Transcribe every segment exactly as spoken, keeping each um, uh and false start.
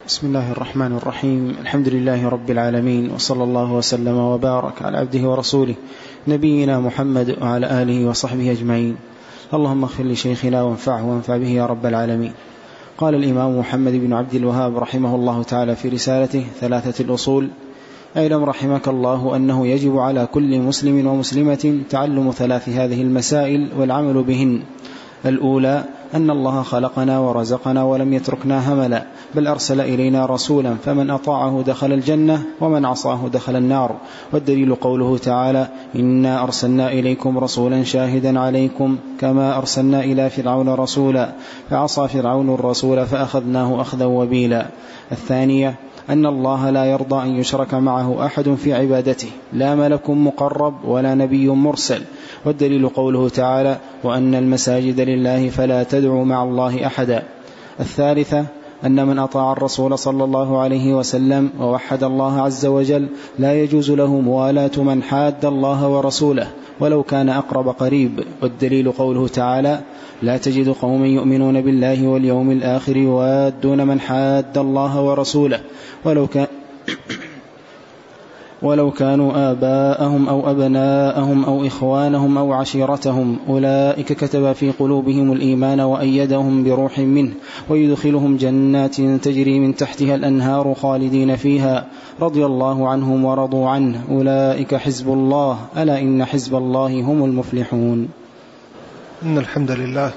بسم الله الرحمن الرحيم. الحمد لله رب العالمين، وصلى الله وسلم وبارك على عبده ورسوله نبينا محمد وعلى آله وصحبه أجمعين. اللهم اغفر لشيخنا وانفعه وانفع به يا رب العالمين. قال الإمام محمد بن عبد الوهاب رحمه الله تعالى في رسالته ثلاثة الأصول: اعلم رحمك الله أنه يجب على كل مسلم ومسلمة تعلم ثلاث هذه المسائل والعمل بهن. الأولى أن الله خلقنا ورزقنا ولم يتركنا هملا، بل أرسل إلينا رسولا فمن أطاعه دخل الجنة ومن عصاه دخل النار. والدليل قوله تعالى: إنا أرسلنا إليكم رسولا شاهدا عليكم كما أرسلنا إلى فرعون رسولا فعصى فرعون الرسول فأخذناه أخذا وبيلا. الثانية أن الله لا يرضى أن يشرك معه أحد في عبادته، لا ملك مقرب ولا نبي مرسل. والدليل قوله تعالى: وأن المساجد لله فلا تدعوا مع الله أحدا. الثالثة أن من أطاع الرسول صلى الله عليه وسلم ووحد الله عز وجل لا يجوز له موالاة من حاد الله ورسوله ولو كان أقرب قريب. والدليل قوله تعالى: لا تجد قوما يؤمنون بالله واليوم الآخر يوادون من حاد الله ورسوله ولو كان ولو كانوا آباءهم أو أبناءهم أو إخوانهم أو عشيرتهم، أولئك كتب في قلوبهم الإيمان وأيدهم بروح منه ويدخلهم جنات تجري من تحتها الأنهار خالدين فيها رضي الله عنهم ورضوا عنه، أولئك حزب الله، ألا إن حزب الله هم المفلحون. إن الحمد لله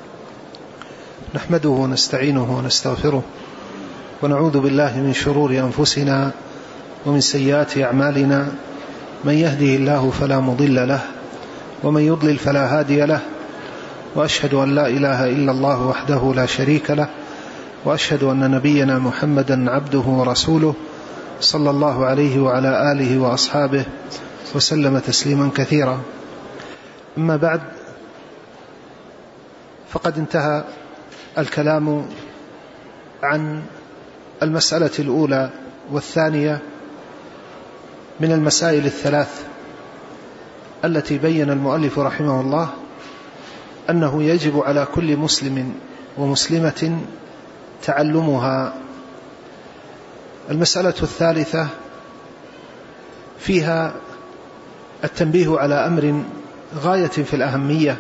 نحمده ونستعينه ونستغفره ونعوذ بالله من شرور أنفسنا ومن سيئات أعمالنا، من يهده الله فلا مضل له ومن يضلل فلا هادي له، وأشهد أن لا إله إلا الله وحده لا شريك له، وأشهد أن نبينا محمدا عبده ورسوله صلى الله عليه وعلى آله وأصحابه وسلم تسليما كثيرا. أما بعد، فقد انتهى الكلام عن المسألة الأولى والثانية من المسائل الثلاث التي بين المؤلف رحمه الله أنه يجب على كل مسلم ومسلمة تعلمها. المسألة الثالثة فيها التنبيه على أمر غاية في الأهمية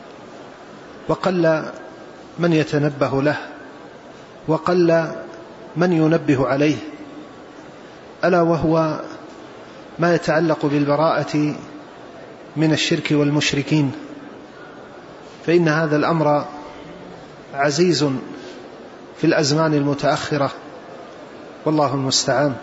وقل من يتنبه له وقل من ينبه عليه، ألا وهو ما يتعلق بالبراءة من الشرك والمشركين، فإن هذا الأمر عزيز في الأزمان المتأخرة والله المستعان.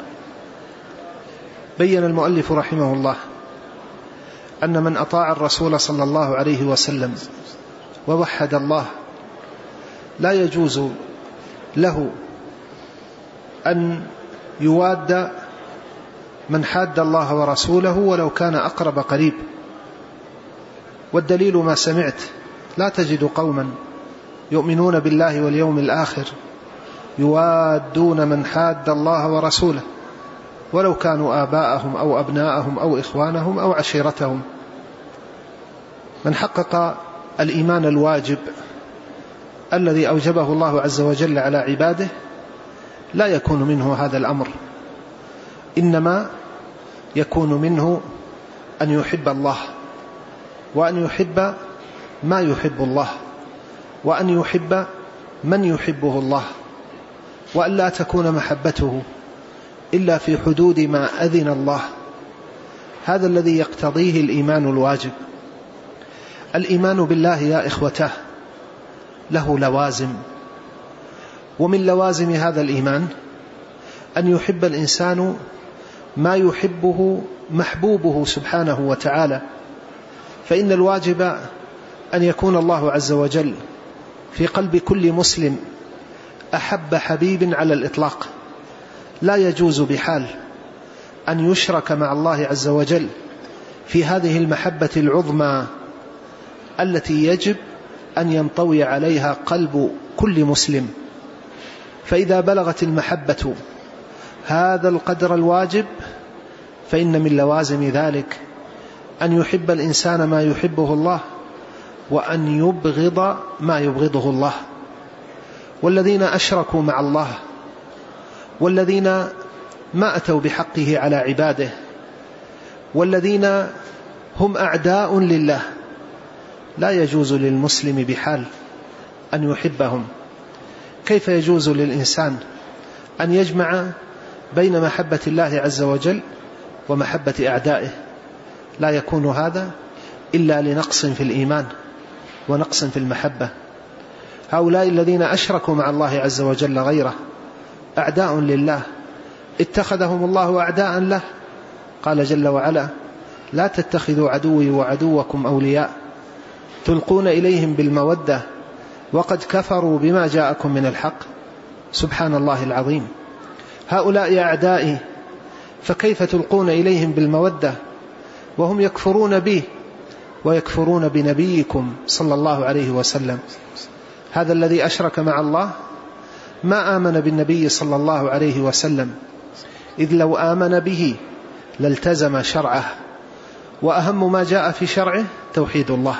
بين المؤلف رحمه الله أن من أطاع الرسول صلى الله عليه وسلم ووحد الله لا يجوز له أن يواد من حاد الله ورسوله ولو كان أقرب قريب. والدليل ما سمعت: لا تجد قوما يؤمنون بالله واليوم الآخر يوادون من حاد الله ورسوله ولو كانوا آباءهم أو أبناءهم أو إخوانهم أو عشيرتهم. من حقق الإيمان الواجب الذي أوجبه الله عز وجل على عباده لا يكون منه هذا الأمر، إنما يكون منه أن يحب الله وأن يحب ما يحب الله وأن يحب من يحبه الله، وأن لا تكون محبته إلا في حدود ما أذن الله. هذا الذي يقتضيه الإيمان الواجب. الإيمان بالله يا إخوته له لوازم، ومن لوازم هذا الإيمان أن يحب الإنسان ما يحبه محبوبه سبحانه وتعالى، فإن الواجب أن يكون الله عز وجل في قلب كل مسلم أحب حبيب على الإطلاق. لا يجوز بحال أن يشرك مع الله عز وجل في هذه المحبة العظمى التي يجب أن ينطوي عليها قلب كل مسلم. فإذا بلغت المحبة هذا القدر الواجب فإن من لوازم ذلك أن يحب الإنسان ما يحبه الله وأن يبغض ما يبغضه الله. والذين أشركوا مع الله والذين ما أتوا بحقه على عباده، والذين هم أعداء لله، لا يجوز للمسلم بحال أن يحبهم. كيف يجوز للإنسان أن يجمع بين محبة الله عز وجل ومحبة أعدائه؟ لا يكون هذا إلا لنقص في الإيمان ونقص في المحبة. هؤلاء الذين أشركوا مع الله عز وجل غيره أعداء لله، اتخذهم الله أعداء له. قال جل وعلا: لا تتخذوا عدوي وعدوكم أولياء تلقون إليهم بالمودة وقد كفروا بما جاءكم من الحق. سبحان الله العظيم، هؤلاء أعدائي، فكيف تلقون إليهم بالمودة وهم يكفرون به ويكفرون بنبيكم صلى الله عليه وسلم؟ هذا الذي أشرك مع الله ما آمن بالنبي صلى الله عليه وسلم، إذ لو آمن به لالتزم شرعه، وأهم ما جاء في شرعه توحيد الله.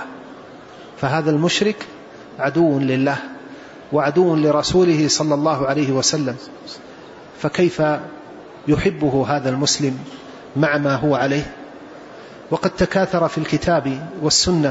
فهذا المشرك عدو لله وعدو لرسوله صلى الله عليه وسلم، فكيف يحبه هذا المسلم مع ما هو عليه؟ وقد تكاثر في الكتاب والسنة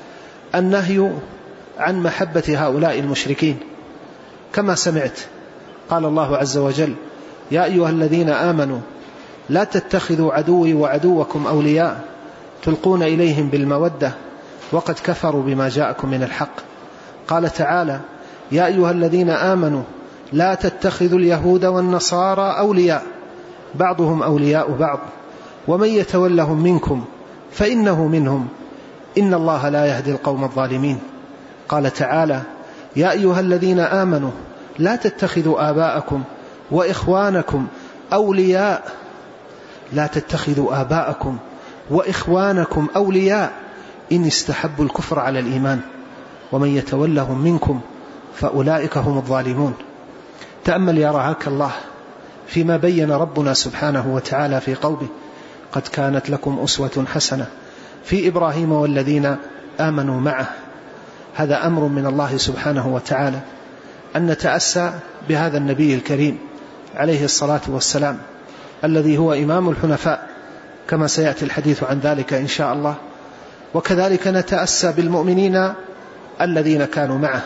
النهي عن محبة هؤلاء المشركين، كما سمعت قال الله عز وجل: يا أيها الذين آمنوا لا تتخذوا عدوي وعدوكم أولياء تلقون إليهم بالمودة وقد كفروا بما جاءكم من الحق. قال تعالى: يا أيها الذين آمنوا لا تتخذوا اليهود والنصارى أولياء بعضهم أولياء بعض ومن يتولهم منكم فإنه منهم إن الله لا يهدي القوم الظالمين. قال تعالى: يا أيها الذين آمنوا لا تتخذوا آباءكم وإخوانكم أولياء لا تتخذوا آباءكم وإخوانكم أولياء إن استحبوا الكفر على الإيمان ومن يتولهم منكم فأولئك هم الظالمون. تأمل يا رعاك الله فيما بين ربنا سبحانه وتعالى في قوله: قد كانت لكم أسوة حسنة في إبراهيم والذين آمنوا معه. هذا أمر من الله سبحانه وتعالى أن نتأسى بهذا النبي الكريم عليه الصلاة والسلام الذي هو إمام الحنفاء، كما سيأتي الحديث عن ذلك إن شاء الله. وكذلك نتأسى بالمؤمنين الذين كانوا معه.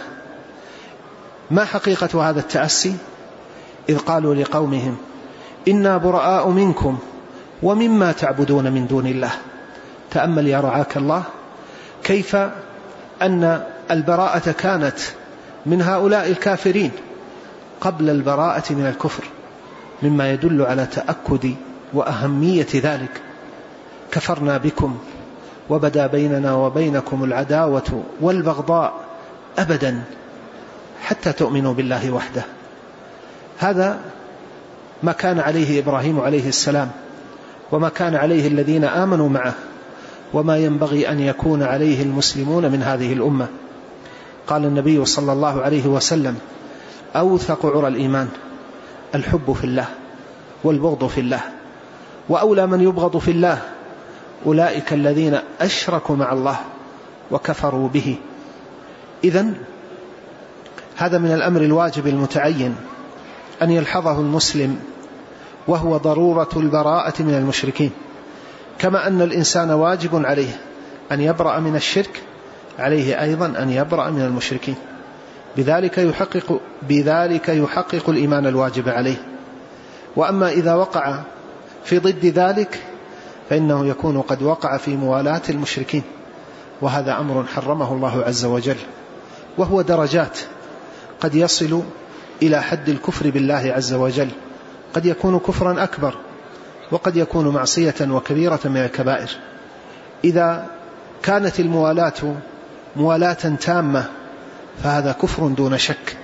ما حقيقة هذا التأسي؟ إذ قالوا لقومهم: إنا براء منكم ومما تعبدون من دون الله. تأمل يا رعاك الله كيف أن البراءة كانت من هؤلاء الكافرين قبل البراءة من الكفر، مما يدل على تأكد وأهمية ذلك. كفرنا بكم وبدا بيننا وبينكم العداوة والبغضاء أبدا حتى تؤمنوا بالله وحده. هذا ما كان عليه إبراهيم عليه السلام وما كان عليه الذين آمنوا معه، وما ينبغي أن يكون عليه المسلمون من هذه الأمة. قال النبي صلى الله عليه وسلم: أوثق عرى الإيمان الحب في الله والبغض في الله، وأولى من يبغض في الله أولئك الذين أشركوا مع الله وكفروا به. إذن هذا من الأمر الواجب المتعين أن يلحظه المسلم، وهو ضرورة البراءة من المشركين. كما أن الإنسان واجب عليه أن يبرأ من الشرك، عليه أيضا أن يبرأ من المشركين. بذلك يحقق, بذلك يحقق الإيمان الواجب عليه. وأما إذا وقع في ضد ذلك فإنه يكون قد وقع في موالاة المشركين، وهذا أمر حرمه الله عز وجل، وهو درجات، قد يصل إلى حد الكفر بالله عز وجل، قد يكون كفرا أكبر، وقد يكون معصية وكبيرة من الكبائر. إذا كانت الموالاة موالاة تامة فهذا كفر دون شك.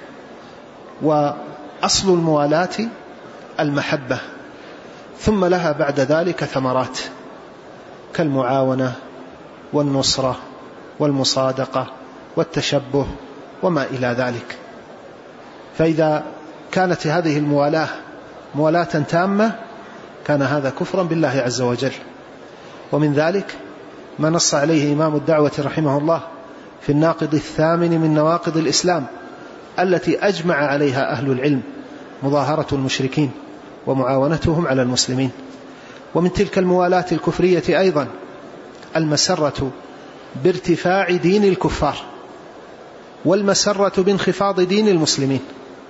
وأصل الموالاة المحبة، ثم لها بعد ذلك ثمرات كالمعاونة والنصرة والمصادقة والتشبه وما إلى ذلك. فإذا كانت هذه الموالاة موالاة تامة كان هذا كفرا بالله عز وجل. ومن ذلك ما نص عليه إمام الدعوة رحمه الله في الناقض الثامن من نواقض الإسلام التي أجمع عليها أهل العلم مظاهرة المشركين ومعاونتهم على المسلمين. ومن تلك الموالاة الكفرية أيضا المسرة بارتفاع دين الكفار والمسرة بانخفاض دين المسلمين.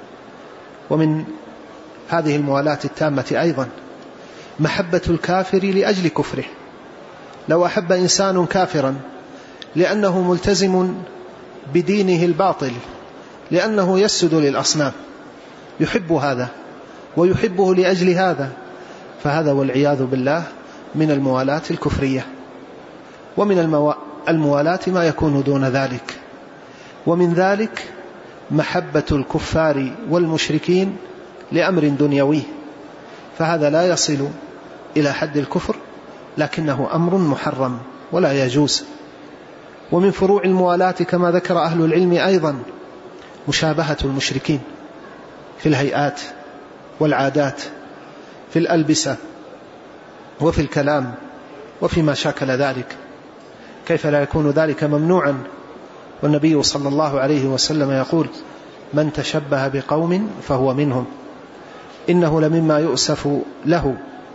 ومن هذه الموالاة التامة أيضا محبة الكافر لأجل كفره. لو أحب إنسان كافرا لأنه ملتزم بدينه الباطل، لأنه يسجد للأصنام، يحب هذا ويحبه لأجل هذا، فهذا والعياذ بالله من الموالاة الكفرية. ومن الموالاة ما يكون دون ذلك، ومن ذلك محبة الكفار والمشركين لأمر دنيوي، فهذا لا يصل إلى حد الكفر لكنه أمر محرم ولا يجوز. ومن فروع الموالاة كما ذكر أهل العلم أيضا مشابهة المشركين في الهيئات والعادات، في الألبسة وفي الكلام وفيما شاكل ذلك. كيف لا يكون ذلك ممنوعا؟ والنبي صلى الله عليه وسلم يقول: من تشبه بقوم فهو منهم. إنه لمما يؤسف له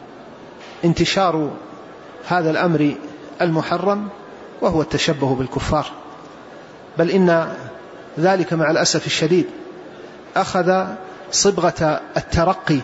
انتشار هذا الأمر المحرم وهو التشبه بالكفار، بل إن ذلك مع الأسف الشديد أخذ صبغة الترقي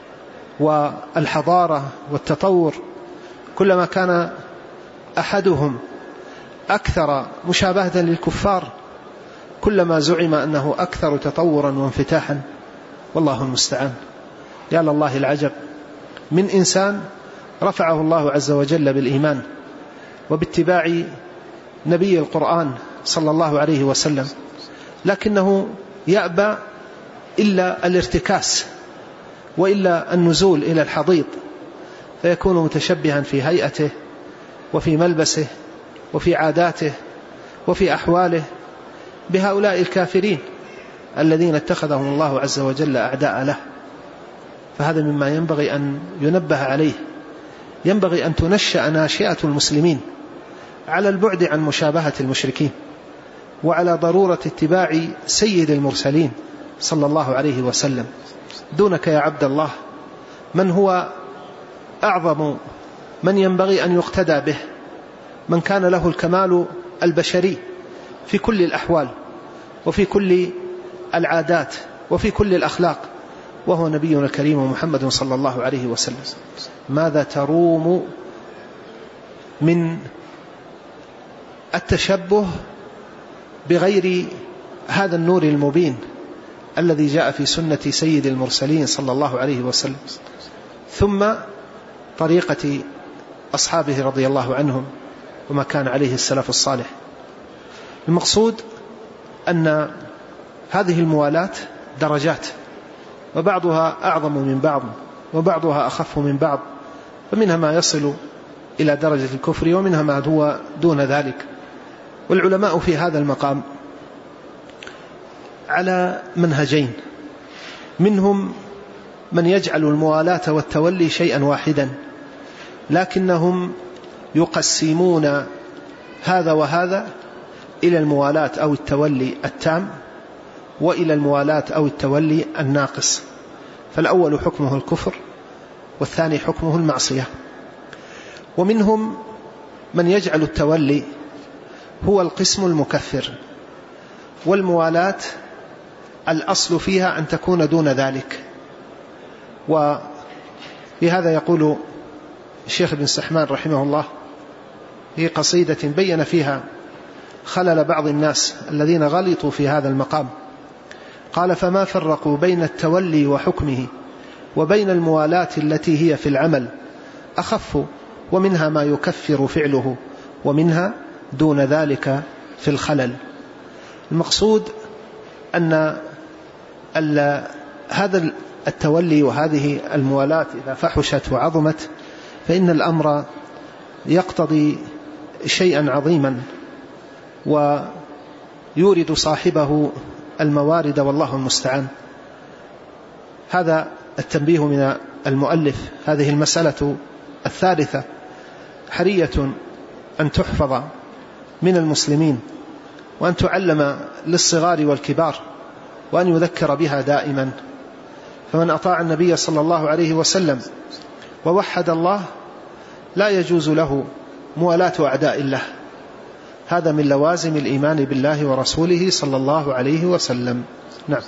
والحضارة والتطور. كلما كان أحدهم أكثر مشابهة للكفار كلما زعم أنه أكثر تطورا وانفتاحا، والله المستعان. يا لله العجب من إنسان رفعه الله عز وجل بالإيمان وباتباع نبي القرآن صلى الله عليه وسلم، لكنه يأبى إلا الارتكاس وإلا النزول إلى الحضيض، فيكون متشبها في هيئته وفي ملبسه وفي عاداته وفي أحواله بهؤلاء الكافرين الذين اتخذهم الله عز وجل أعداء له. فهذا مما ينبغي أن ينبه عليه. ينبغي أن تنشأ ناشئة المسلمين على البعد عن مشابهة المشركين، وعلى ضرورة اتباع سيد المرسلين صلى الله عليه وسلم. دونك يا عبد الله من هو أعظم من ينبغي أن يقتدى به، من كان له الكمال البشري في كل الأحوال وفي كل العادات وفي كل الأخلاق، وهو نبينا الكريم محمد صلى الله عليه وسلم. ماذا تروم من التشبه بغير هذا النور المبين الذي جاء في سنة سيد المرسلين صلى الله عليه وسلم، ثم طريقة أصحابه رضي الله عنهم وما كان عليه السلف الصالح. المقصود أن هذه الموالاة درجات، وبعضها أعظم من بعض وبعضها أخف من بعض، فمنها ما يصل إلى درجة الكفر ومنها ما هو دون ذلك. والعلماء في هذا المقام على منهجين، منهم من يجعل الموالاة والتولي شيئا واحدا، لكنهم يقسمون هذا وهذا إلى الموالاة أو التولي التام وإلى الموالاة أو التولي الناقص. فالأول حكمه الكفر والثاني حكمه المعصية. ومنهم من يجعل التولي هو القسم المكفر، والموالاة الأصل فيها أن تكون دون ذلك. ولهذا يقول الشيخ ابن سحمان رحمه الله في قصيدة بين فيها خلل بعض الناس الذين غلطوا في هذا المقام، قال: فما فرقوا بين التولي وحكمه وبين الموالاة التي هي في العمل أخف، ومنها ما يكفر فعله ومنها دون ذلك في الخلل. المقصود أن هذا التولي وهذه الموالاة إذا فحشت وعظمت فإن الأمر يقتضي شيئا عظيما ويورد صاحبه الموارد، والله المستعان. هذا التنبيه من المؤلف. هذه المسألة الثالثة حرية أن تحفظ من المسلمين وأن تعلم للصغار والكبار وأن يذكر بها دائما، فمن أطاع النبي صلى الله عليه وسلم ووحد الله لا يجوز له موالاة أعداء الله. هذا من لوازم الإيمان بالله ورسوله صلى الله عليه وسلم. نعم.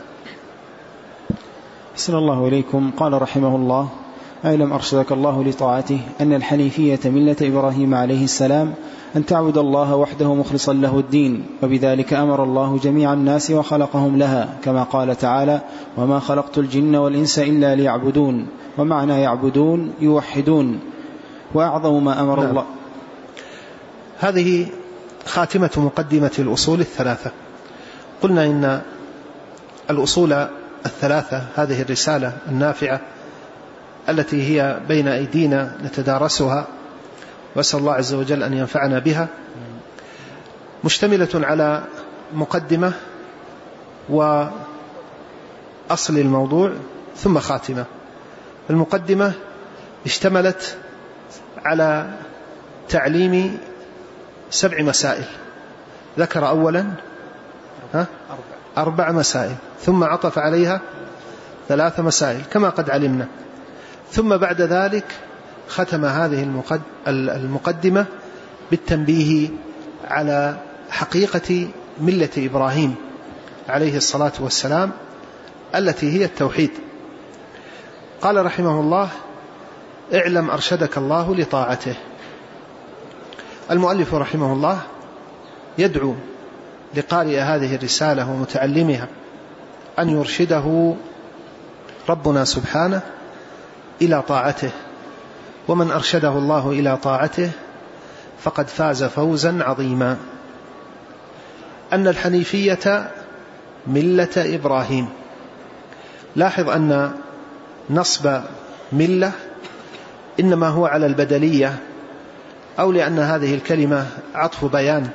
أحسن الله إليكم. قال رحمه الله: أعلم أرشدك الله لطاعته أن الحنيفية ملة إبراهيم عليه السلام أن تعبد الله وحده مخلصا له الدين، وبذلك أمر الله جميع الناس وخلقهم لها، كما قال تعالى: وما خلقت الجن والإنس إلا ليعبدون. ومعنى يعبدون يوحدون. وأعظم ما أمر نعم. الله. هذه خاتمة مقدمة الأصول الثلاثة. قلنا إن الأصول الثلاثة هذه الرسالة النافعة التي هي بين أيدينا نتدارسها، وأسأل الله عز وجل أن ينفعنا بها، مشتملة على مقدمة وأصل الموضوع ثم خاتمة. المقدمة اشتملت على تعليم سبع مسائل، ذكر أولا ها أربع مسائل، ثم عطف عليها ثلاث مسائل كما قد علمنا، ثم بعد ذلك ختم هذه المقدمة بالتنبيه على حقيقة ملة إبراهيم عليه الصلاة والسلام التي هي التوحيد. قال رحمه الله: اعلم أرشدك الله لطاعته. المؤلف رحمه الله يدعو لقارئ هذه الرسالة ومتعلمها أن يرشده ربنا سبحانه إلى طاعته، ومن أرشده الله إلى طاعته فقد فاز فوزا عظيما. أن الحنيفية ملة إبراهيم. لاحظ أن نصب ملة إنما هو على البدلية، أو لأن هذه الكلمة عطف بيان،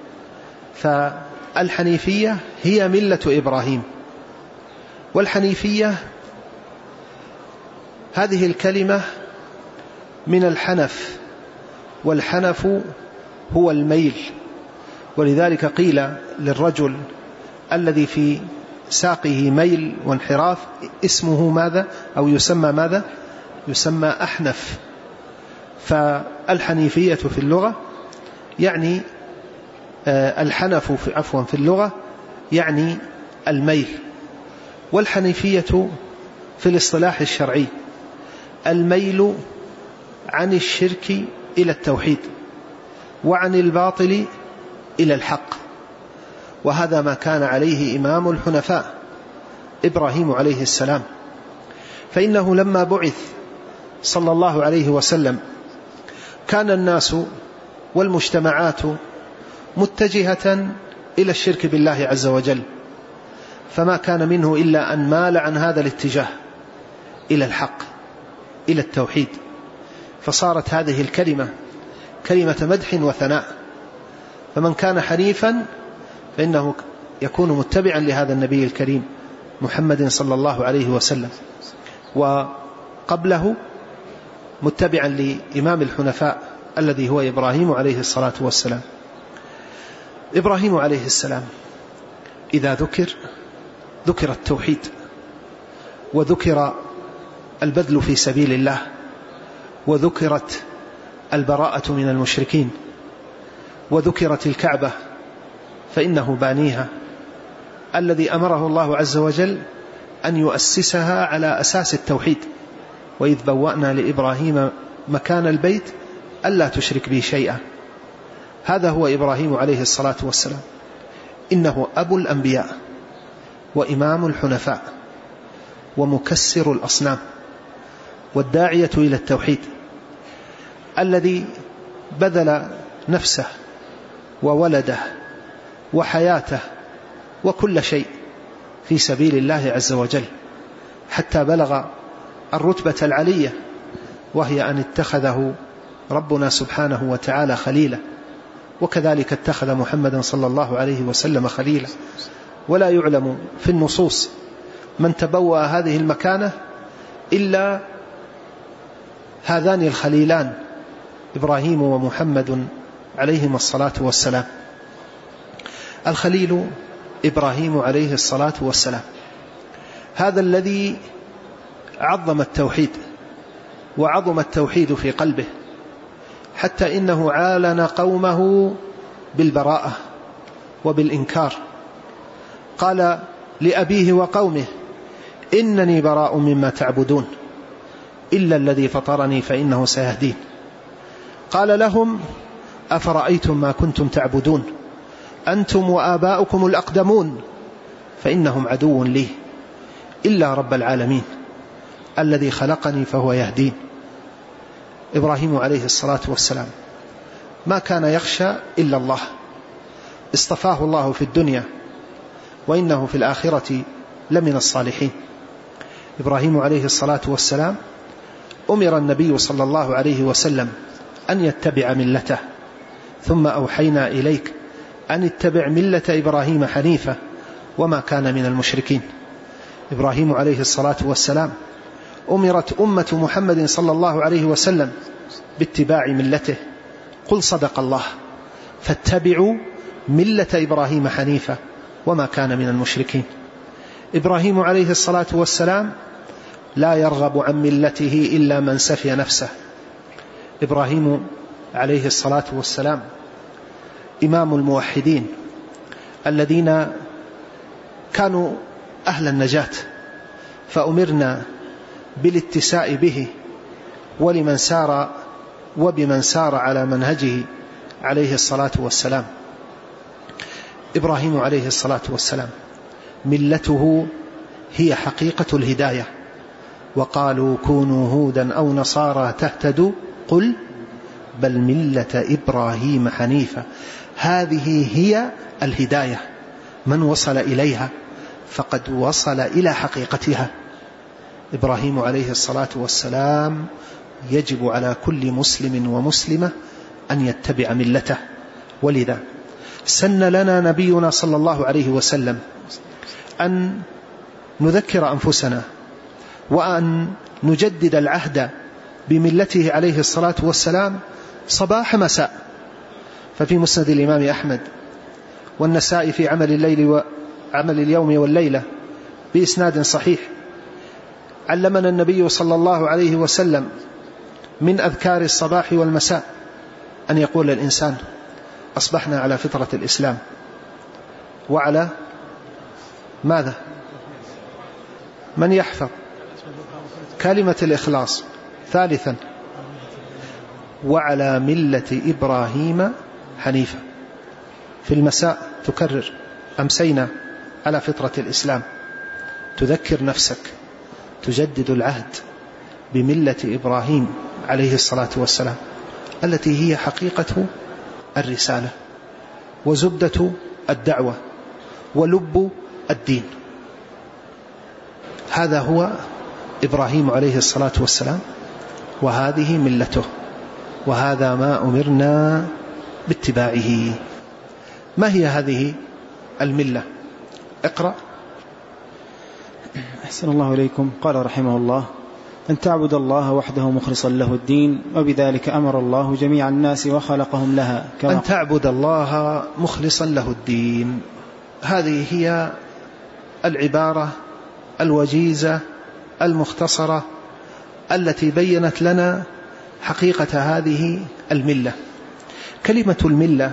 فالحنيفية هي ملة إبراهيم. والحنيفية هذه الكلمة من الحنف، والحنف هو الميل، ولذلك قيل للرجل الذي في ساقه ميل وانحراف اسمه ماذا؟ أو يسمى ماذا؟ يسمى أحنف. فالحنيفية في اللغة يعني الحنف في عفوا في اللغة يعني الميل. والحنيفية في الاصطلاح الشرعي الميل عن الشرك إلى التوحيد، وعن الباطل إلى الحق. وهذا ما كان عليه إمام الحنفاء إبراهيم عليه السلام. فإنه لما بعث صلى الله عليه وسلم كان الناس والمجتمعات متجهة إلى الشرك بالله عز وجل، فما كان منه إلا أن مال عن هذا الاتجاه إلى الحق، إلى التوحيد. فصارت هذه الكلمة كلمة مدح وثناء. فمن كان حنيفا فإنه يكون متبعا لهذا النبي الكريم محمد صلى الله عليه وسلم، وقبله متبعا لإمام الحنفاء الذي هو إبراهيم عليه الصلاة والسلام. إبراهيم عليه السلام إذا ذكر ذكر التوحيد، وذكر البذل في سبيل الله، وذكرت البراءة من المشركين، وذكرت الكعبة فإنه بانيها الذي أمره الله عز وجل أن يؤسسها على أساس التوحيد. وإذ بوأنا لإبراهيم مكان البيت ألا تشرك بي شيئا. هذا هو إبراهيم عليه الصلاة والسلام، إنه أبو الأنبياء وإمام الحنفاء ومكسر الأصنام والداعية إلى التوحيد، الذي بذل نفسه وولده وحياته وكل شيء في سبيل الله عز وجل، حتى بلغ الرتبة العلية، وهي أن اتخذه ربنا سبحانه وتعالى خليلا. وكذلك اتخذ محمدا صلى الله عليه وسلم خليلا. ولا يعلم في النصوص من تبوأ هذه المكانة إلا هذان الخليلان إبراهيم ومحمد عليهما الصلاة والسلام. الخليل إبراهيم عليه الصلاة والسلام، هذا الذي عظم التوحيد وعظم التوحيد في قلبه، حتى إنه عالن قومه بالبراءة وبالإنكار. قال لأبيه وقومه: إنني براء مما تعبدون إلا الذي فطرني فإنه سيهدين. قال لهم: أفرأيتم ما كنتم تعبدون أنتم وآباؤكم الأقدمون فإنهم عدو لي إلا رب العالمين الذي خلقني فهو يهدين. إبراهيم عليه الصلاة والسلام ما كان يخشى إلا الله، اصطفاه الله في الدنيا وإنه في الآخرة لمن الصالحين. إبراهيم عليه الصلاة والسلام أمر النبي صلى الله عليه وسلم أن يتبع ملته، ثم أوحينا إليك أن اتبع ملة إبراهيم حنيفة وما كان من المشركين. إبراهيم عليه الصلاة والسلام أمرت أمة محمد صلى الله عليه وسلم باتباع ملته. قل صدق الله، فاتبعوا ملة إبراهيم حنيفة وما كان من المشركين. إبراهيم عليه الصلاة والسلام لا يرغب عن ملته إلا من سفي نفسه. إبراهيم عليه الصلاة والسلام إمام الموحدين الذين كانوا أهل النجاة، فأمرنا بالاتساء به ولمن سار وبمن سار على منهجه عليه الصلاة والسلام. إبراهيم عليه الصلاة والسلام ملته هي حقيقة الهداية، وقالوا كونوا هودا أو نصارى تهتدوا قل بل ملة إبراهيم حنيفة. هذه هي الهداية، من وصل إليها فقد وصل إلى حقيقتها. إبراهيم عليه الصلاة والسلام يجب على كل مسلم ومسلمة أن يتبع ملته، ولذا سن لنا نبينا صلى الله عليه وسلم أن نذكر أنفسنا وأن نجدد العهد بملته عليه الصلاة والسلام صباح مساء. ففي مسند الإمام أحمد والنسائي في عمل الليل وعمل اليوم والليلة بإسناد صحيح علمنا النبي صلى الله عليه وسلم من أذكار الصباح والمساء أن يقول الإنسان: أصبحنا على فطرة الإسلام وعلى ماذا؟ من يحفظ كلمة الإخلاص. ثالثا: وعلى ملة إبراهيم حنيفة. في المساء تكرر: أمسينا على فطرة الإسلام، تذكر نفسك، تجدد العهد بملة إبراهيم عليه الصلاة والسلام التي هي حقيقة الرسالة وزبدة الدعوة ولب الدين. هذا هو إبراهيم عليه الصلاة والسلام، وهذه ملته، وهذا ما أمرنا باتباعه. ما هي هذه الملة؟ اقرأ. أحسن الله إليكم. قال رحمه الله: أن تعبد الله وحده مخلصا له الدين، وبذلك أمر الله جميع الناس وخلقهم لها. كما أن تعبد الله مخلصا له الدين، هذه هي العبارة الوجيزة المختصرة التي بينت لنا حقيقة هذه الملة. كلمة الملة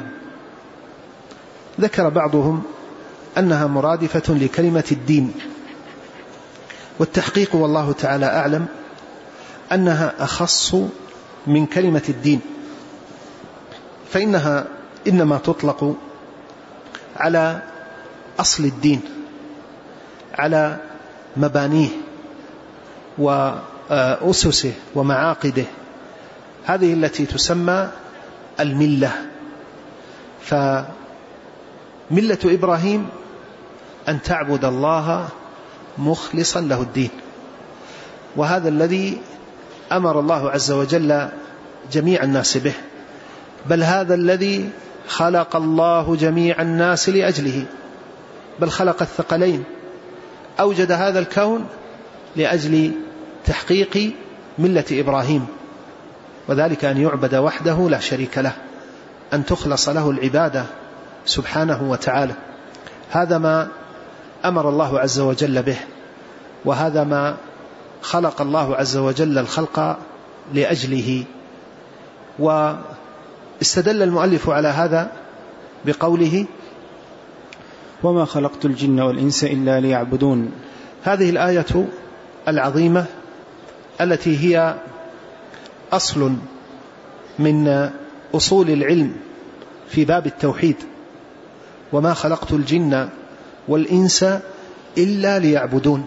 ذكر بعضهم أنها مرادفة لكلمة الدين، والتحقيق والله تعالى أعلم أنها أخص من كلمة الدين، فإنها إنما تطلق على أصل الدين، على مبانيه وأسسه ومعاقده، هذه التي تسمى الملة. فملة إبراهيم أن تعبد الله مخلصا له الدين، وهذا الذي أمر الله عز وجل جميع الناس به، بل هذا الذي خلق الله جميع الناس لأجله، بل خلق الثقلين، أوجد هذا الكون لأجل تحقيق ملة إبراهيم، وذلك أن يعبد وحده لا شريك له، أن تخلص له العبادة سبحانه وتعالى. هذا ما أمر الله عز وجل به، وهذا ما خلق الله عز وجل الخلق لأجله. واستدل المؤلف على هذا بقوله وما خلقت الجن والإنس إلا ليعبدون. هذه الآية العظيمة التي هي أصل من أصول العلم في باب التوحيد، وما خلقت الجن والإنس إلا ليعبدون،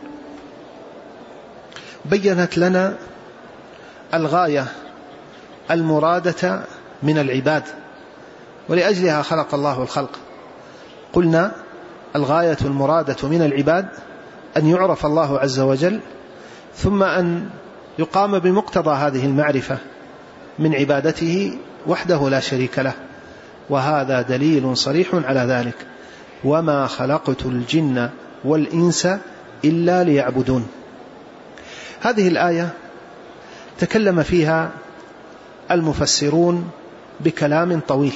بيّنت لنا الغاية المرادة من العباد، ولأجلها خلق الله الخلق. قلنا الغاية المرادة من العباد أن يعرف الله عز وجل، ثم أن يقام بمقتضى هذه المعرفة من عبادته وحده لا شريك له، وهذا دليل صريح على ذلك. وما خلقت الجن والإنس إلا ليعبدون. هذه الآية تكلم فيها المفسرون بكلام طويل،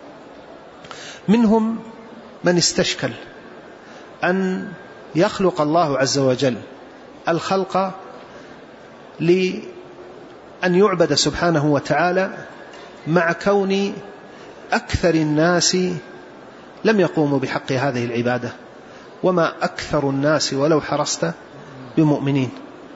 منهم من استشكل أن يخلق الله عز وجل الخلق لأن يعبد سبحانه وتعالى، مع كون أكثر الناس لم يقوموا بحق هذه العبادة، وما أكثر الناس ولو حرصت بمؤمنين،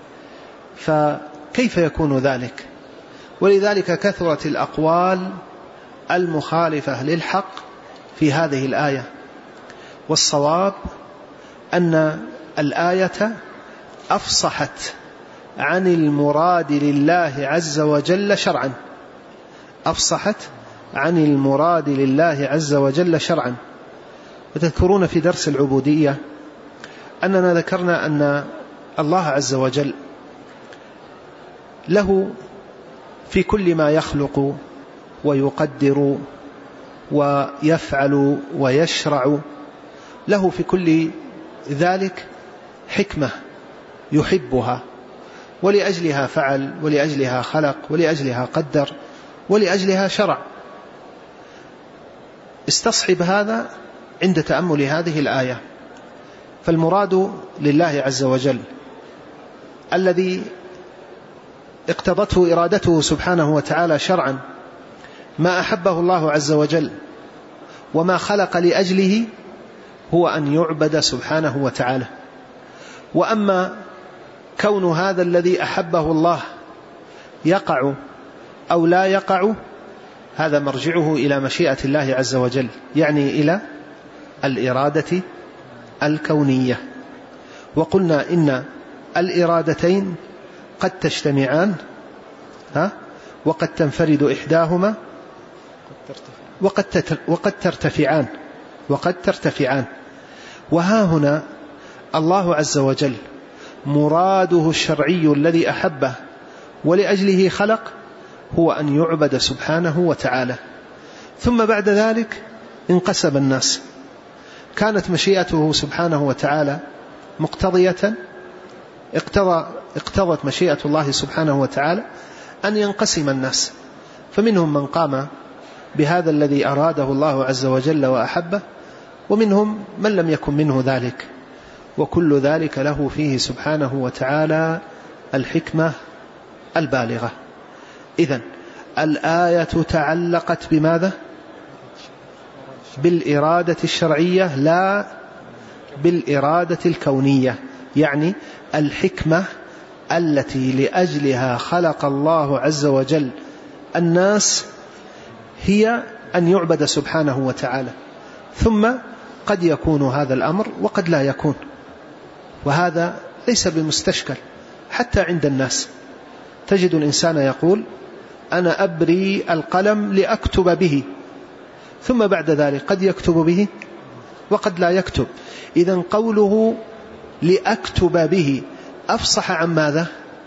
فكيف يكون ذلك؟ ولذلك كثرت الأقوال المخالفة للحق في هذه الآية. والصواب أن الآية أفصحت عن المراد لله عز وجل شرعا، أفصحت عن المراد لله عز وجل شرعا. وتذكرون في درس العبودية أننا ذكرنا أن الله عز وجل له في كل ما يخلق ويقدر ويفعل ويشرع، له في كل ذلك حكمة يحبها، ولأجلها فعل، ولأجلها خلق، ولأجلها قدر، ولأجلها شرع. استصحب هذا عند تأمل هذه الآية. فالمراد لله عز وجل الذي اقتضته إرادته سبحانه وتعالى شرعا، ما أحبه الله عز وجل وما خلق لأجله، هو أن يعبد سبحانه وتعالى. وأما كون هذا الذي أحبه الله يقع أو لا يقع، هذا مرجعه إلى مشيئة الله عز وجل، يعني إلى الإرادة الكونية. وقلنا إن الإرادتين قد تجتمعان ها وقد تنفرد إحداهما وقد وقد ترتفعان وقد ترتفعان وها هنا الله عز وجل مراده الشرعي الذي أحبه ولأجله خلق هو أن يعبد سبحانه وتعالى. ثم بعد ذلك انقسم الناس، كانت مشيئته سبحانه وتعالى مقتضية، اقتضى اقتضت مشيئة الله سبحانه وتعالى أن ينقسم الناس، فمنهم من قام بهذا الذي أراده الله عز وجل وأحبه، ومنهم من لم يكن منه ذلك، وكل ذلك له فيه سبحانه وتعالى الحكمة البالغة. إذن الآية تعلقت بماذا؟ بالإرادة الشرعية لا بالإرادة الكونية، يعني الحكمة التي لأجلها خلق الله عز وجل الناس هي أن يعبد سبحانه وتعالى. ثم قد يكون هذا الأمر وقد لا يكون، وهذا ليس بمستشكل حتى عند الناس. تجد الإنسان يقول أنا أبري القلم لأكتب به، ثم بعد ذلك قد يكتب به وقد لا يكتب. إذن قوله لأكتب به أفصح عن ماذا؟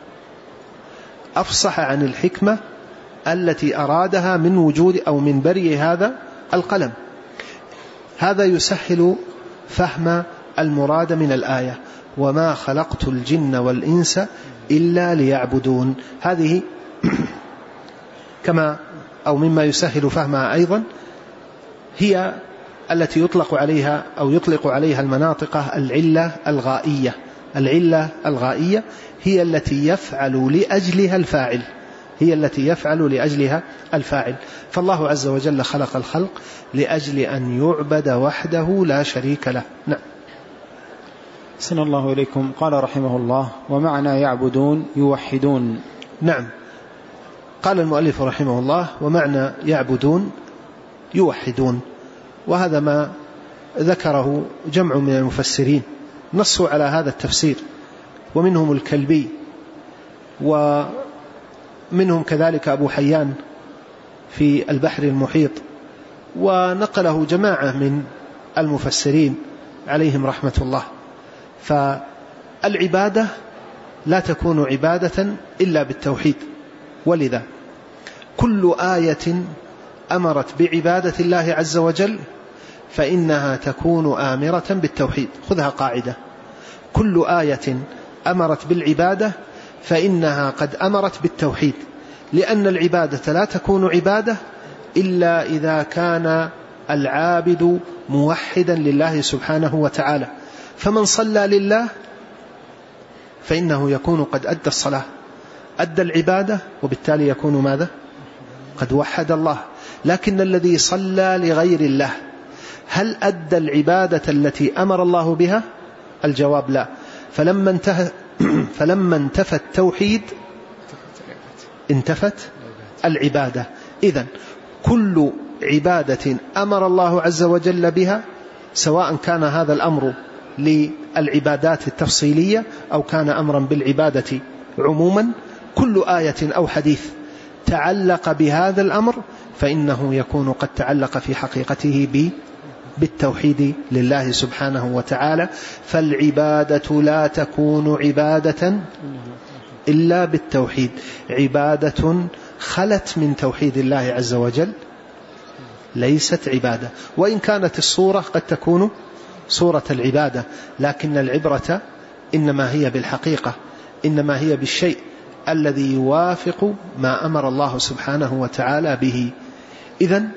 أفصح عن الحكمة التي أرادها من وجود أو من بري هذا القلم. هذا يسهل فهم المراد من الآية، وما خلقت الجن والإنس إلا ليعبدون. هذه كما أو مما يسهل فهمها أيضا هي التي يطلق عليها أو يطلق عليها المناطق العلة الغائية، العلة الغائية هي التي يفعل لأجلها الفاعل هي التي يفعل لأجلها الفاعل فالله عز وجل خلق الخلق لأجل أن يعبد وحده لا شريك له. نعم. أحسن الله إليكم. قال رحمه الله: ومعنى يعبدون يوحدون. نعم. قال المؤلف رحمه الله: ومعنى يعبدون يوحدون، وهذا ما ذكره جمع من المفسرين نصوا على هذا التفسير، ومنهم الكلبي ومنهم كذلك أبو حيان في البحر المحيط، ونقله جماعة من المفسرين عليهم رحمة الله. فالعبادة لا تكون عبادة إلا بالتوحيد، ولذا كل آية أمرت بعبادة الله عز وجل فإنها تكون آمرة بالتوحيد. خذها قاعدة: كل آية أمرت بالعبادة فإنها قد أمرت بالتوحيد، لأن العبادة لا تكون عبادة إلا إذا كان العابد موحدا لله سبحانه وتعالى. فمن صلى لله فإنه يكون قد أدى الصلاة، أدى العبادة، وبالتالي يكون ماذا؟ قد وحد الله. لكن الذي صلى لغير الله هل أدى العبادة التي أمر الله بها؟ الجواب لا. فلما انتهى فلما انتفى التوحيد انتفت العبادة. إذن كل عبادة أمر الله عز وجل بها، سواء كان هذا الأمر للعبادات التفصيلية أو كان أمرا بالعبادة عموما، كل آية أو حديث تعلق بهذا الأمر فإنه يكون قد تعلق في حقيقته بالتوحيد لله سبحانه وتعالى. فالعبادة لا تكون عبادة إلا بالتوحيد. عبادة خلت من توحيد الله عز وجل ليست عبادة، وإن كانت الصورة قد تكون صورة العبادة، لكن العبرة إنما هي بالحقيقة، إنما هي بالشيء الذي يوافق ما أمر الله سبحانه وتعالى به. إذن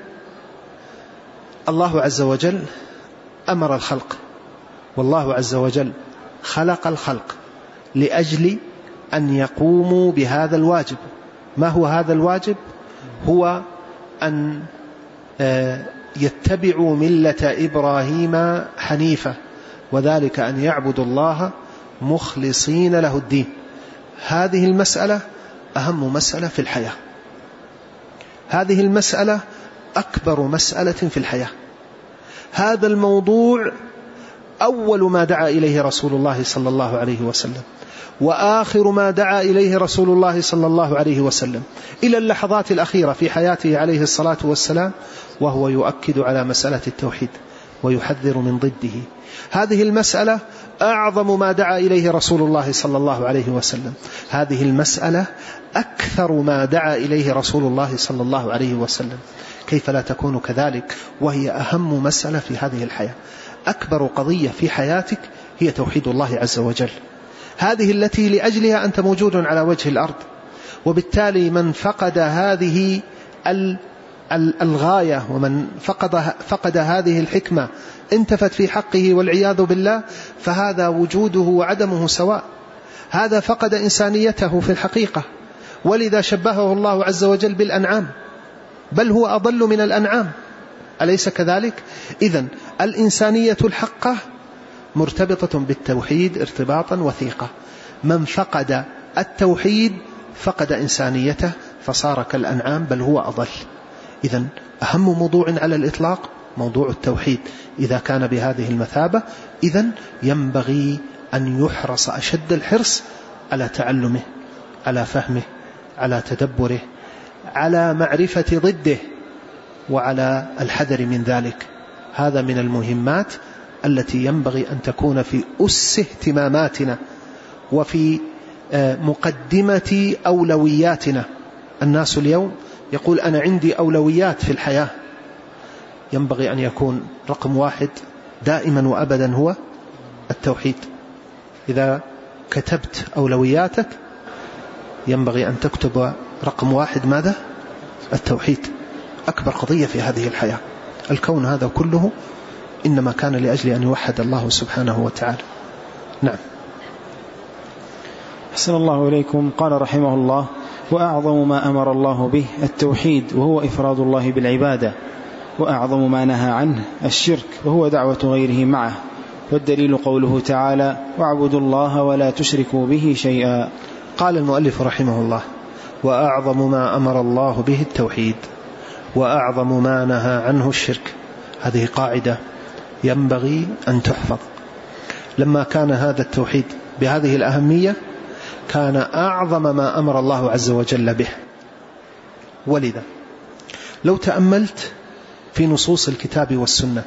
الله عز وجل أمر الخلق، والله عز وجل خلق الخلق لأجل أن يقوموا بهذا الواجب. ما هو هذا الواجب؟ هو أن يتبعوا ملة إبراهيم حنيفة، وذلك أن يعبدوا الله مخلصين له الدين. هذه المسألة أهم مسألة في الحياة، هذه المسألة أكبر مسألة في الحياة. هذا الموضوع أول ما دعا إليه رسول الله صلى الله عليه وسلم، وآخر ما دعا إليه رسول الله صلى الله عليه وسلم إلى اللحظات الأخيرة في حياته عليه الصلاة والسلام، وهو يؤكد على مسألة التوحيد ويحذر من ضده. هذه المسألة أعظم ما دعا إليه رسول الله صلى الله عليه وسلم، هذه المسألة أكثر ما دعا إليه رسول الله صلى الله عليه وسلم. كيف لا تكون كذلك وهي أهم مسألة في هذه الحياة؟ أكبر قضية في حياتك هي توحيد الله عز وجل، هذه التي لأجلها أنت موجود على وجه الأرض. وبالتالي من فقد هذه الغاية ومن فقد, فقد هذه الحكمة انتفت في حقه والعياذ بالله، فهذا وجوده وعدمه سواء. هذا فقد إنسانيته في الحقيقة، ولذا شبهه الله عز وجل بالأنعام، بل هو أضل من الأنعام، أليس كذلك؟ إذن الإنسانية الحقة مرتبطة بالتوحيد ارتباطا وثيقا. من فقد التوحيد فقد إنسانيته فصار كالأنعام بل هو أضل. إذن أهم موضوع على الإطلاق موضوع التوحيد. إذا كان بهذه المثابة إذن ينبغي أن يحرص أشد الحرص على تعلمه، على فهمه، على تدبره، على معرفة ضده، وعلى الحذر من ذلك. هذا من المهمات التي ينبغي أن تكون في أس اهتماماتنا وفي مقدمة أولوياتنا. الناس اليوم يقول أنا عندي أولويات في الحياة، ينبغي أن يكون رقم واحد دائما وأبدا هو التوحيد. إذا كتبت أولوياتك ينبغي أن تكتب رقم واحد ماذا؟ التوحيد. أكبر قضية في هذه الحياة. الكون هذا كله إنما كان لأجل أن يوحد الله سبحانه وتعالى. نعم. أحسن الله إليكم. قال رحمه الله: وأعظم ما أمر الله به التوحيد وهو إفراد الله بالعبادة، وأعظم ما نهى عنه الشرك وهو دعوة غيره معه، والدليل قوله تعالى: واعبدوا الله ولا تشركوا به شيئا. قال المؤلف رحمه الله: وأعظم ما أمر الله به التوحيد وأعظم ما نهى عنه الشرك. هذه قاعدة ينبغي أن تحفظ. لما كان هذا التوحيد بهذه الأهمية كان أعظم ما أمر الله عز وجل به. ولذا لو تأملت في نصوص الكتاب والسنة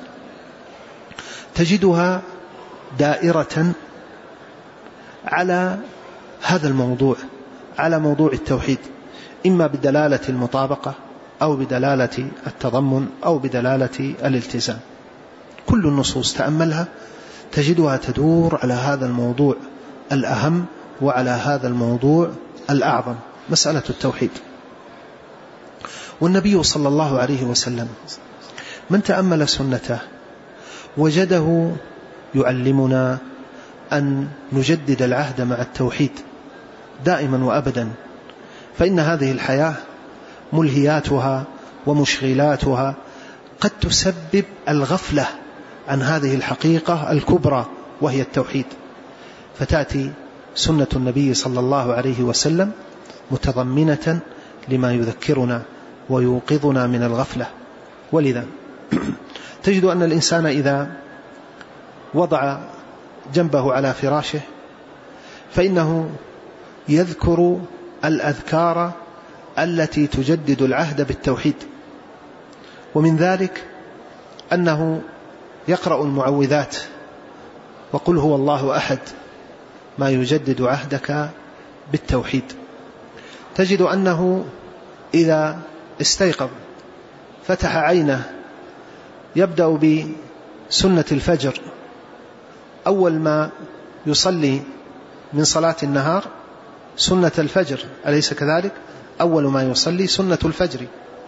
تجدها دائرة على هذا الموضوع، على موضوع التوحيد، إما بدلالة المطابقة أو بدلالة التضمن أو بدلالة الالتزام. كل النصوص تأملها تجدها تدور على هذا الموضوع الأهم وعلى هذا الموضوع الأعظم، مسألة التوحيد. والنبي صلى الله عليه وسلم من تأمل سنته وجده يعلمنا أن نجدد العهد مع التوحيد دائما وأبدا، فإن هذه الحياة ملهياتها ومشغلاتها قد تسبب الغفلة عن هذه الحقيقة الكبرى وهي التوحيد، فتأتي سنة النبي صلى الله عليه وسلم متضمنة لما يذكرنا ويوقظنا من الغفلة. ولذا تجد أن الإنسان إذا وضع جنبه على فراشه فإنه يذكر الأذكار التي تجدد العهد بالتوحيد، ومن ذلك أنه يقرأ المعوذات وقل هو الله أحد، ما يجدد عهدك بالتوحيد. تجد أنه إذا استيقظ فتح عينه يبدأ بسنة الفجر، أول ما يصلي من صلاة النهار سنة الفجر، أليس كذلك؟ أول ما يصلي سنة الفجر،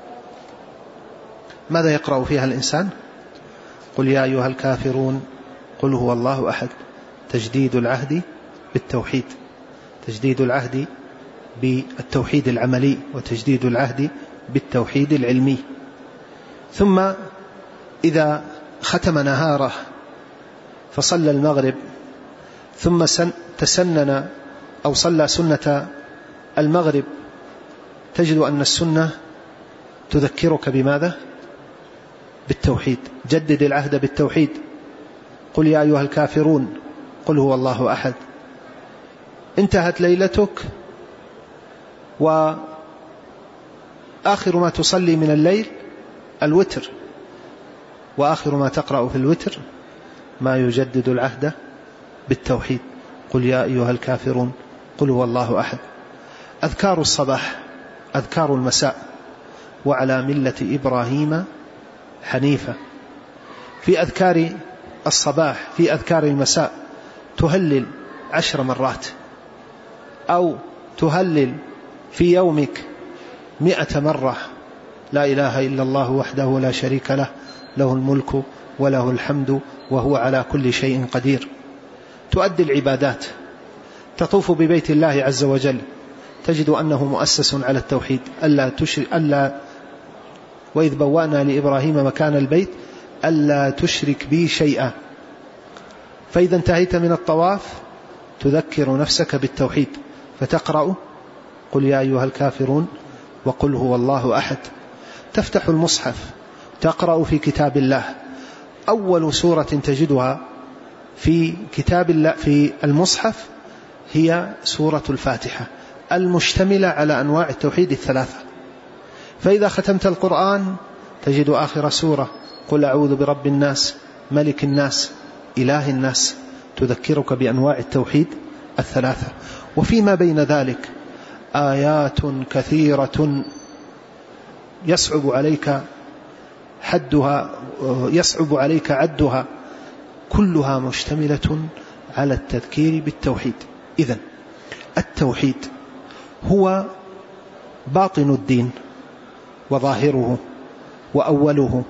ماذا يقرأ فيها الإنسان؟ قل يا أيها الكافرون، قل هو الله أحد، تجديد العهد بالتوحيد، تجديد العهد بالتوحيد العملي وتجديد العهد بالتوحيد العلمي. ثم إذا ختم نهاره فصلى المغرب ثم تسنن أو صلى سنة المغرب، تجد أن السنة تذكرك بماذا؟ بالتوحيد، جدد العهد بالتوحيد، قل يا أيها الكافرون، قل هو الله أحد. انتهت ليلتك وآخر ما تصلي من الليل الوتر، وآخر ما تقرأ في الوتر ما يجدد العهد بالتوحيد، قل يا أيها الكافرون، قل هو الله أحد. أذكار الصباح، أذكار المساء، وعلى ملة إبراهيم حنيفة. في أذكار الصباح، في أذكار المساء تهلل عشر مرات، أو تهلل في يومك مئة مرة، لا إله إلا الله وحده لا شريك له، له الملك وله الحمد وهو على كل شيء قدير. تؤدي العبادات، تطوف ببيت الله عز وجل، تجد أنه مؤسس على التوحيد، ألا تشرك ألا وإذ بوأنا لإبراهيم مكان البيت ألا تشرك بي شيئا. فإذا انتهيت من الطواف تذكر نفسك بالتوحيد فتقرأ قل يا أيها الكافرون وقل هو الله أحد. تفتح المصحف تقرأ في كتاب الله، أول سورة تجدها في كتاب الله في المصحف هي سورة الفاتحة المشتملة على أنواع التوحيد الثلاثة. فإذا ختمت القرآن تجد آخر سورة قل أعوذ برب الناس ملك الناس إله الناس، تذكرك بأنواع التوحيد الثلاثة. وفيما بين ذلك آيات كثيرة يصعب عليك حدها يصعب عليك عدها، كلها مشتملة على التذكير بالتوحيد. إذن التوحيد هو باطن الدين وظاهره وأوله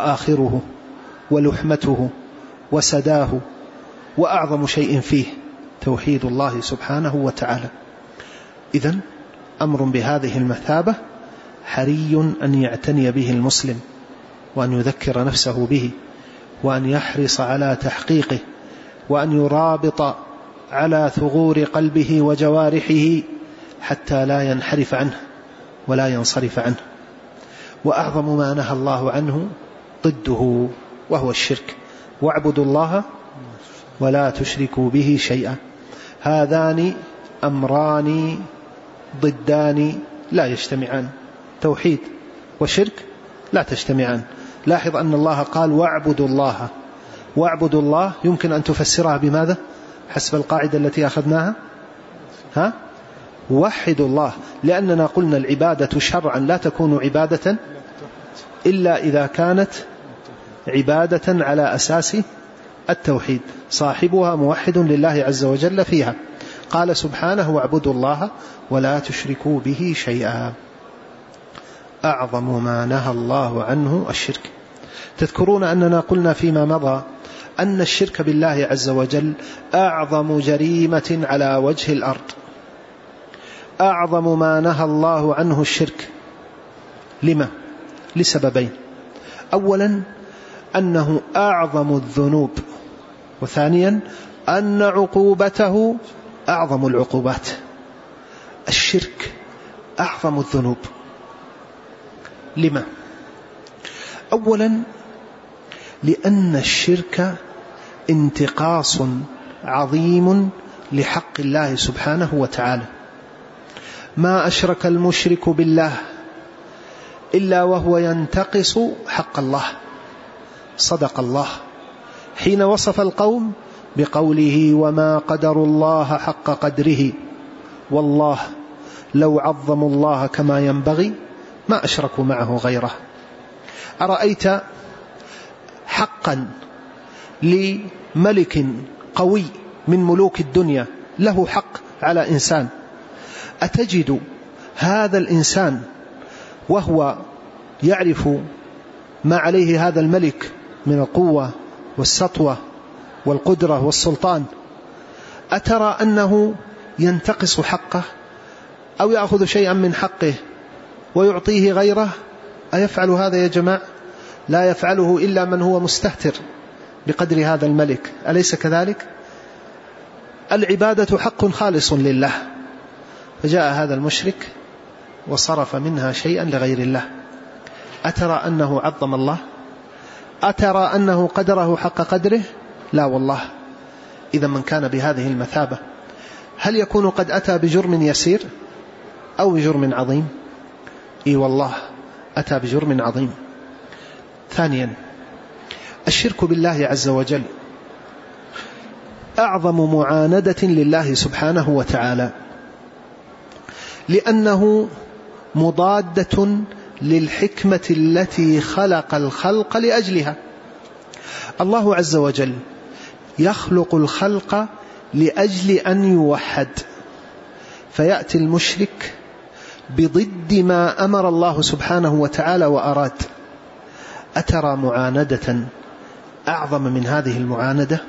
وآخره ولحمته وسداه وأعظم شيء فيه، توحيد الله سبحانه وتعالى. إذن أمر بهذه المثابة حري أن يعتني به المسلم، وأن يذكر نفسه به، وأن يحرص على تحقيقه، وأن يرابط على ثغور قلبه وجوارحه حتى لا ينحرف عنه ولا ينصرف عنه. وأعظم ما نهى الله عنه ضده وهو الشرك، واعبدوا الله ولا تشركوا به شيئا. هذان أمران ضدان لا يجتمعان، توحيد وشرك لا تجتمعان. لاحظ أن الله قال واعبدوا الله، واعبدوا الله يمكن أن تفسرها بماذا حسب القاعدة التي أخذناها؟ ها؟ وحدوا الله، لأننا قلنا العبادة شرعا لا تكون عبادة إلا إذا كانت عبادة على أساس التوحيد، صاحبها موحد لله عز وجل فيها. قال سبحانه واعبدوا الله ولا تشركوا به شيئا. أعظم ما نهى الله عنه الشرك. تذكرون أننا قلنا فيما مضى أن الشرك بالله عز وجل أعظم جريمة على وجه الأرض. أعظم ما نهى الله عنه الشرك. لما؟ لسببين: أولا أنه أعظم الذنوب، وثانيا أن عقوبته أعظم العقوبات. الشرك أعظم الذنوب. لما؟ أولا لأن الشرك انتقاص عظيم لحق الله سبحانه وتعالى. ما أشرك المشرك بالله إلا وهو ينتقص حق الله. صدق الله حين وصف القوم بقوله وما قدروا الله حق قدره والله لو عظموا الله كما ينبغي ما أشركوا معه غيره. أرأيت حقا لملك قوي من ملوك الدنيا له حق على إنسان، أتجد هذا الإنسان وهو يعرف ما عليه هذا الملك من القوة والسطوة والقدرة والسلطان، أترى أنه ينتقص حقه أو يأخذ شيئا من حقه ويعطيه غيره؟ أيفعل هذا يا جماعة؟ لا يفعله إلا من هو مستهتر بقدر هذا الملك، أليس كذلك؟ العبادة حق خالص لله، فجاء هذا المشرك وصرف منها شيئا لغير الله. أترى أنه عظم الله؟ أترى أنه قدره حق قدره؟ لا والله. إذا من كان بهذه المثابة هل يكون قد أتى بجرم يسير أو بجرم عظيم؟ إي والله أتى بجرم عظيم. ثانيا الشرك بالله عز وجل أعظم معاندة لله سبحانه وتعالى، لأنه مضادة للحكمة التي خلق الخلق لأجلها. الله عز وجل يخلق الخلق لأجل أن يوحد، فيأتي المشرك بضد ما أمر الله سبحانه وتعالى وأراد. أترى معاندة أعظم من هذه المعاندة؟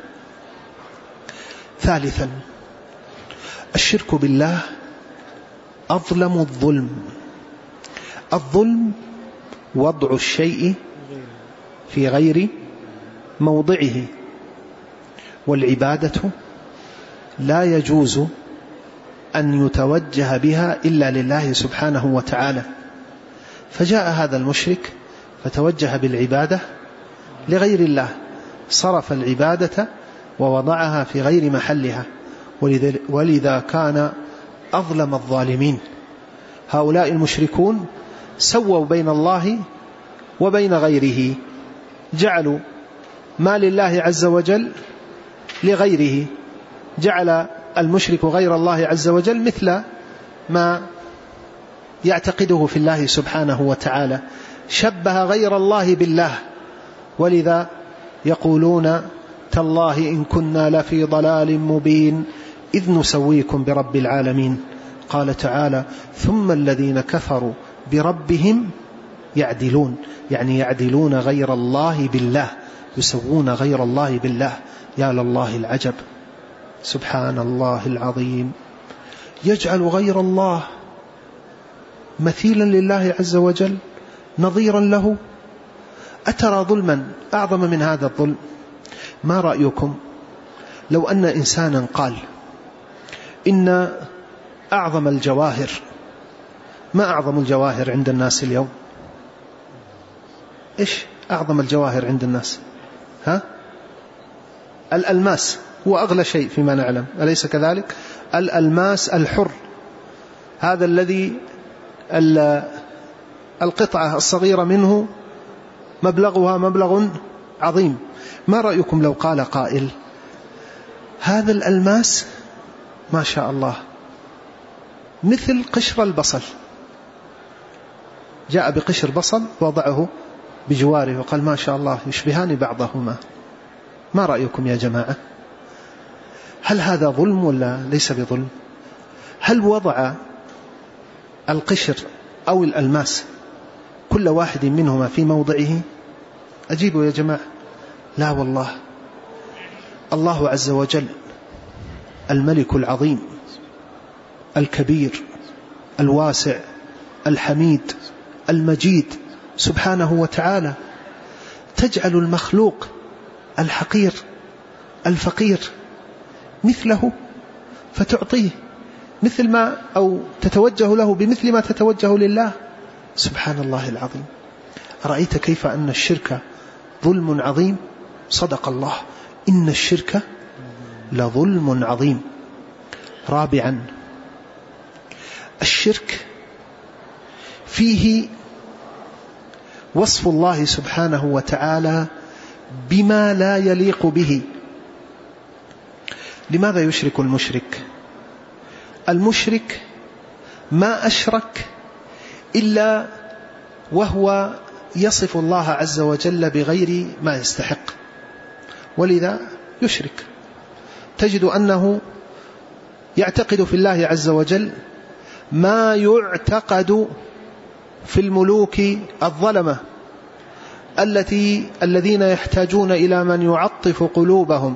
ثالثا الشرك بالله أظلم الظلم. الظلم وضع الشيء في غير موضعه، والعبادة لا يجوز أن يتوجه بها إلا لله سبحانه وتعالى. فجاء هذا المشرك فتوجه بالعبادة لغير الله، صرف العبادة ووضعها في غير محلها، ولذا كان أظلم الظالمين. هؤلاء المشركون سووا بين الله وبين غيره، جعلوا ما لله عز وجل لغيره، جعل المشرك غير الله عز وجل مثل ما يعتقده في الله سبحانه وتعالى، شبه غير الله بالله. ولذا يقولون تالله إن كنا لفي ضلال مبين إذ نسويكم برب العالمين. قال تعالى ثم الذين كفروا بربهم يعدلون، يعني يعدلون غير الله بالله، يسوون غير الله بالله. يا لله العجب. سبحان الله العظيم، يجعل غير الله مثيلا لله عز وجل، نظيرا له. أترى ظلما أعظم من هذا الظلم؟ ما رأيكم لو أن إنسانا قال إن أعظم الجواهر، ما أعظم الجواهر عند الناس اليوم؟ إيش أعظم الجواهر عند الناس؟ ها؟ الألماس هو أغلى شيء فيما نعلم، أليس كذلك؟ الألماس الحر، هذا الذي القطعة الصغيرة منه مبلغها مبلغ عظيم. ما رأيكم لو قال قائل هذا الألماس ما شاء الله مثل قشر البصل، جاء بقشر بصل وضعه بجواره وقال ما شاء الله يشبهان بعضهما. ما رأيكم يا جماعة؟ هل هذا ظلم ولا ليس بظلم؟ هل وضع القشر أو الألماس كل واحد منهما في موضعه؟ أجيبوا يا جماعة. لا والله، الله عز وجل الملك العظيم الكبير الواسع الحميد المجيد سبحانه وتعالى تجعل المخلوق الحقير الفقير مثله فتعطيه مثل ما أو تتوجه له بمثل ما تتوجه لله. سبحان الله العظيم. رأيت كيف أن الشرك ظلم عظيم؟ صدق الله، إن الشرك لظلم عظيم. رابعا، الشرك فيه وصف الله سبحانه وتعالى بما لا يليق به. لماذا يشرك المشرك؟ المشرك ما أشرك إلا وهو يصف الله عز وجل بغير ما يستحق، ولذا يشرك. تجد أنه يعتقد في الله عز وجل ما يعتقد في الملوك الظلمة التي الذين يحتاجون إلى من يعطف قلوبهم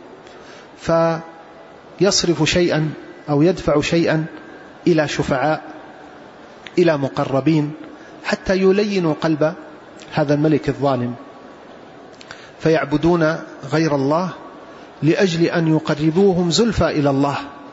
فيصرف شيئا أو يدفع شيئا إلى شفعاء إلى مقربين حتى يلينوا قلب هذا الملك الظالم، فيعبدون غير الله لأجل أن يقربوهم زلفى إلى الله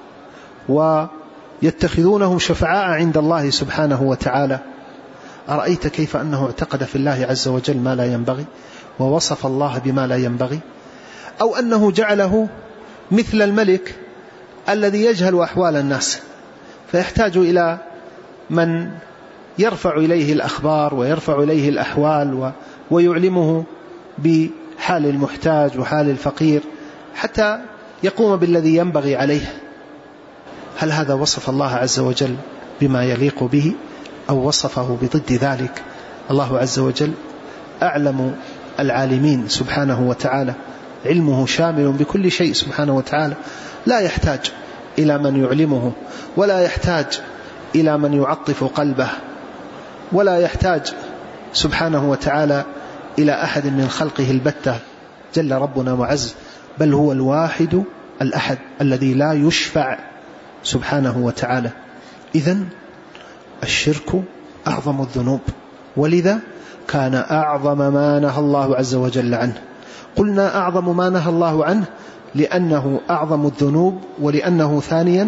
ويتخذونهم شفعاء عند الله سبحانه وتعالى. أرأيت كيف أنه اعتقد في الله عز وجل ما لا ينبغي ووصف الله بما لا ينبغي؟ أو أنه جعله مثل الملك الذي يجهل أحوال الناس فيحتاج إلى من يرفع إليه الأخبار ويرفع إليه الأحوال ويعلمه بحال المحتاج وحال الفقير حتى يقوم بالذي ينبغي عليه. هل هذا وصف الله عز وجل بما يليق به أو وصفه بضد ذلك؟ الله عز وجل أعلم العالمين سبحانه وتعالى، علمه شامل بكل شيء سبحانه وتعالى، لا يحتاج إلى من يعلمه ولا يحتاج إلى من يعطف قلبه ولا يحتاج سبحانه وتعالى إلى أحد من خلقه البتة جل ربنا وعز، بل هو الواحد الأحد الذي لا يشفع سبحانه وتعالى. إذن الشرك أعظم الذنوب، ولذا كان أعظم ما نهى الله عز وجل عنه. قلنا أعظم ما نهى الله عنه لأنه أعظم الذنوب، ولأنه ثانيا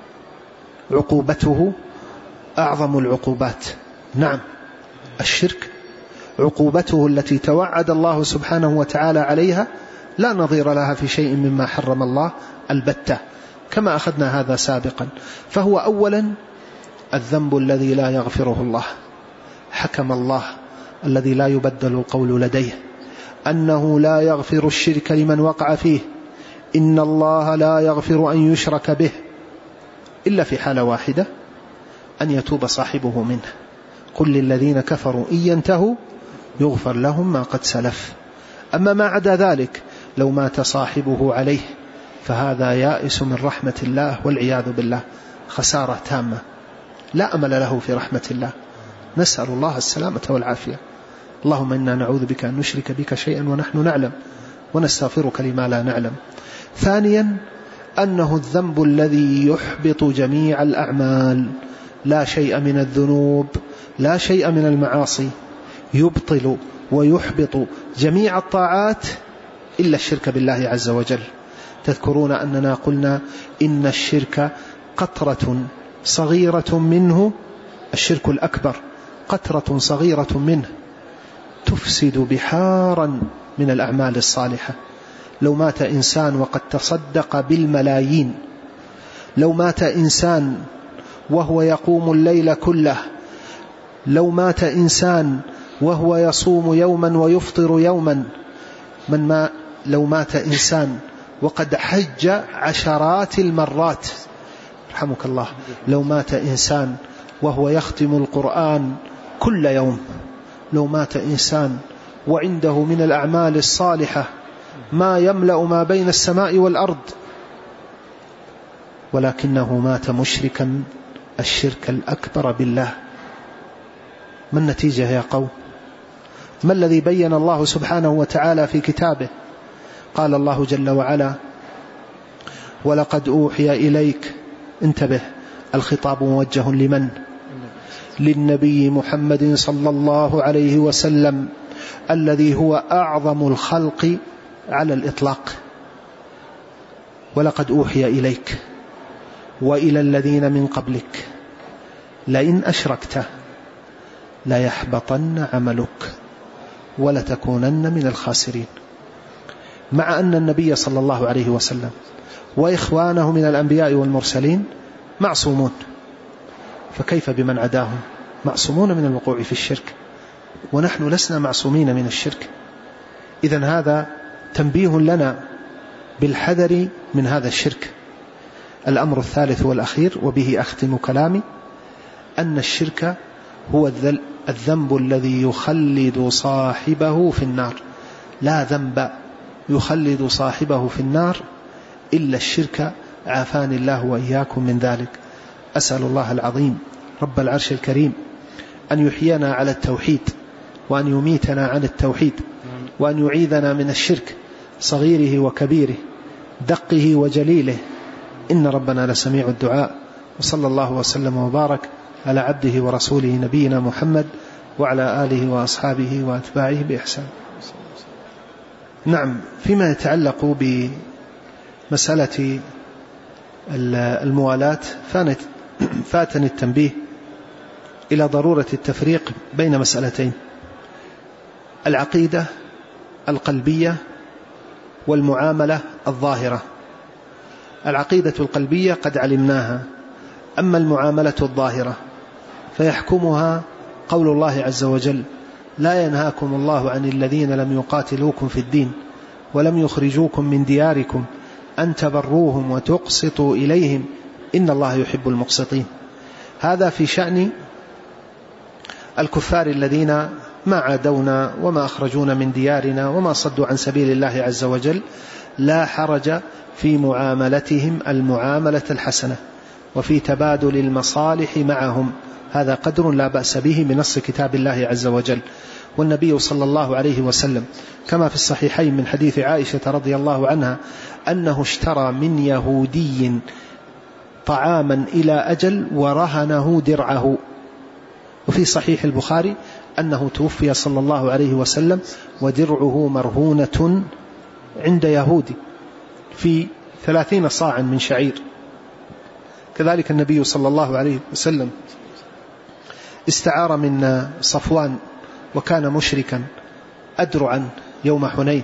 عقوبته أعظم العقوبات. نعم، الشرك عقوبته التي توعد الله سبحانه وتعالى عليها لا نظير لها في شيء مما حرم الله البتة، كما أخذنا هذا سابقا. فهو أولا الذنب الذي لا يغفره الله، حكم الله الذي لا يبدل القول لديه أنه لا يغفر الشرك لمن وقع فيه، إن الله لا يغفر أن يشرك به إلا في حالة واحدة، أن يتوب صاحبه منه. قل للذين كفروا إن ينتهوا يغفر لهم ما قد سلف. أما ما عدا ذلك لو مات صاحبه عليه فهذا يائس من رحمة الله والعياذ بالله، خسارة تامة، لا أمل له في رحمة الله. نسأل الله السلامة والعافية. اللهم إنا نعوذ بك أن نشرك بك شيئا ونحن نعلم ونستغفرك لما لا نعلم. ثانيا أنه الذنب الذي يحبط جميع الأعمال، لا شيء من الذنوب لا شيء من المعاصي يبطل ويحبط جميع الطاعات إلا الشرك بالله عز وجل. تذكرون أننا قلنا إن الشرك قطرة صغيرة منه، الشرك الأكبر قطرة صغيرة منه تفسد بحارا من الأعمال الصالحة. لو مات إنسان وقد تصدق بالملايين، لو مات إنسان وهو يقوم الليل كله، لو مات إنسان وهو يصوم يوما ويفطر يوما، من ما لو مات إنسان وقد حج عشرات المرات، رحمك الله، لو مات إنسان وهو يختم القرآن كل يوم، لو مات إنسان وعنده من الأعمال الصالحة ما يملأ ما بين السماء والأرض، ولكنه مات مشركا الشرك الأكبر بالله، ما النتيجة يا قوم؟ ما الذي بين الله سبحانه وتعالى في كتابه؟ قال الله جل وعلا: ولقد أوحي إليك، انتبه، الخطاب موجه لمن؟ للنبي محمد صلى الله عليه وسلم الذي هو أعظم الخلق على الإطلاق. ولقد أوحي إليك وإلى الذين من قبلك لئن أشركت ليحبطن عملك ولتكونن من الخاسرين. مع أن النبي صلى الله عليه وسلم وإخوانه من الأنبياء والمرسلين معصومون، فكيف بمن عداهم؟ معصومون من الوقوع في الشرك، ونحن لسنا معصومين من الشرك. إذن هذا تنبيه لنا بالحذر من هذا الشرك. الأمر الثالث والأخير وبه أختم كلامي، أن الشرك هو الذنب الذي يخلد صاحبه في النار. لا ذنب يخلد صاحبه في النار إلا الشرك، عافاني الله وإياكم من ذلك. أسأل الله العظيم رب العرش الكريم أن يحيينا على التوحيد، وأن يميتنا عن التوحيد، وأن يعيذنا من الشرك صغيره وكبيره، دقه وجليله، إن ربنا لسميع الدعاء. وصلى الله وسلم وبارك على عبده ورسوله نبينا محمد وعلى آله وأصحابه وأتباعه بإحسان. نعم، فيما يتعلق بمسألة الموالاة فاتني التنبيه إلى ضرورة التفريق بين مسألتين: العقيدة القلبية والمعاملة الظاهرة. العقيدة القلبية قد علمناها، أما المعاملة الظاهرة فيحكمها قول الله عز وجل: لا ينهاكم الله عن الذين لم يقاتلوكم في الدين ولم يخرجوكم من دياركم أن تبروهم وتقسطوا إليهم إن الله يحب المقسطين. هذا في شأن الكفار الذين ما عادونا وما أخرجونا من ديارنا وما صدوا عن سبيل الله عز وجل، لا حرج في معاملتهم المعاملة الحسنة وفي تبادل المصالح معهم، هذا قدر لا بأس به بنص كتاب الله عز وجل. والنبي صلى الله عليه وسلم كما في الصحيحين من حديث عائشة رضي الله عنها أنه اشترى من يهودي طعاما إلى أجل ورهنه درعه. وفي صحيح البخاري أنه توفي صلى الله عليه وسلم ودرعه مرهونة عند يهودي في ثلاثين صاعا من شعير. كذلك النبي صلى الله عليه وسلم استعار من صفوان وكان مشركا أدرعا يوم حنين.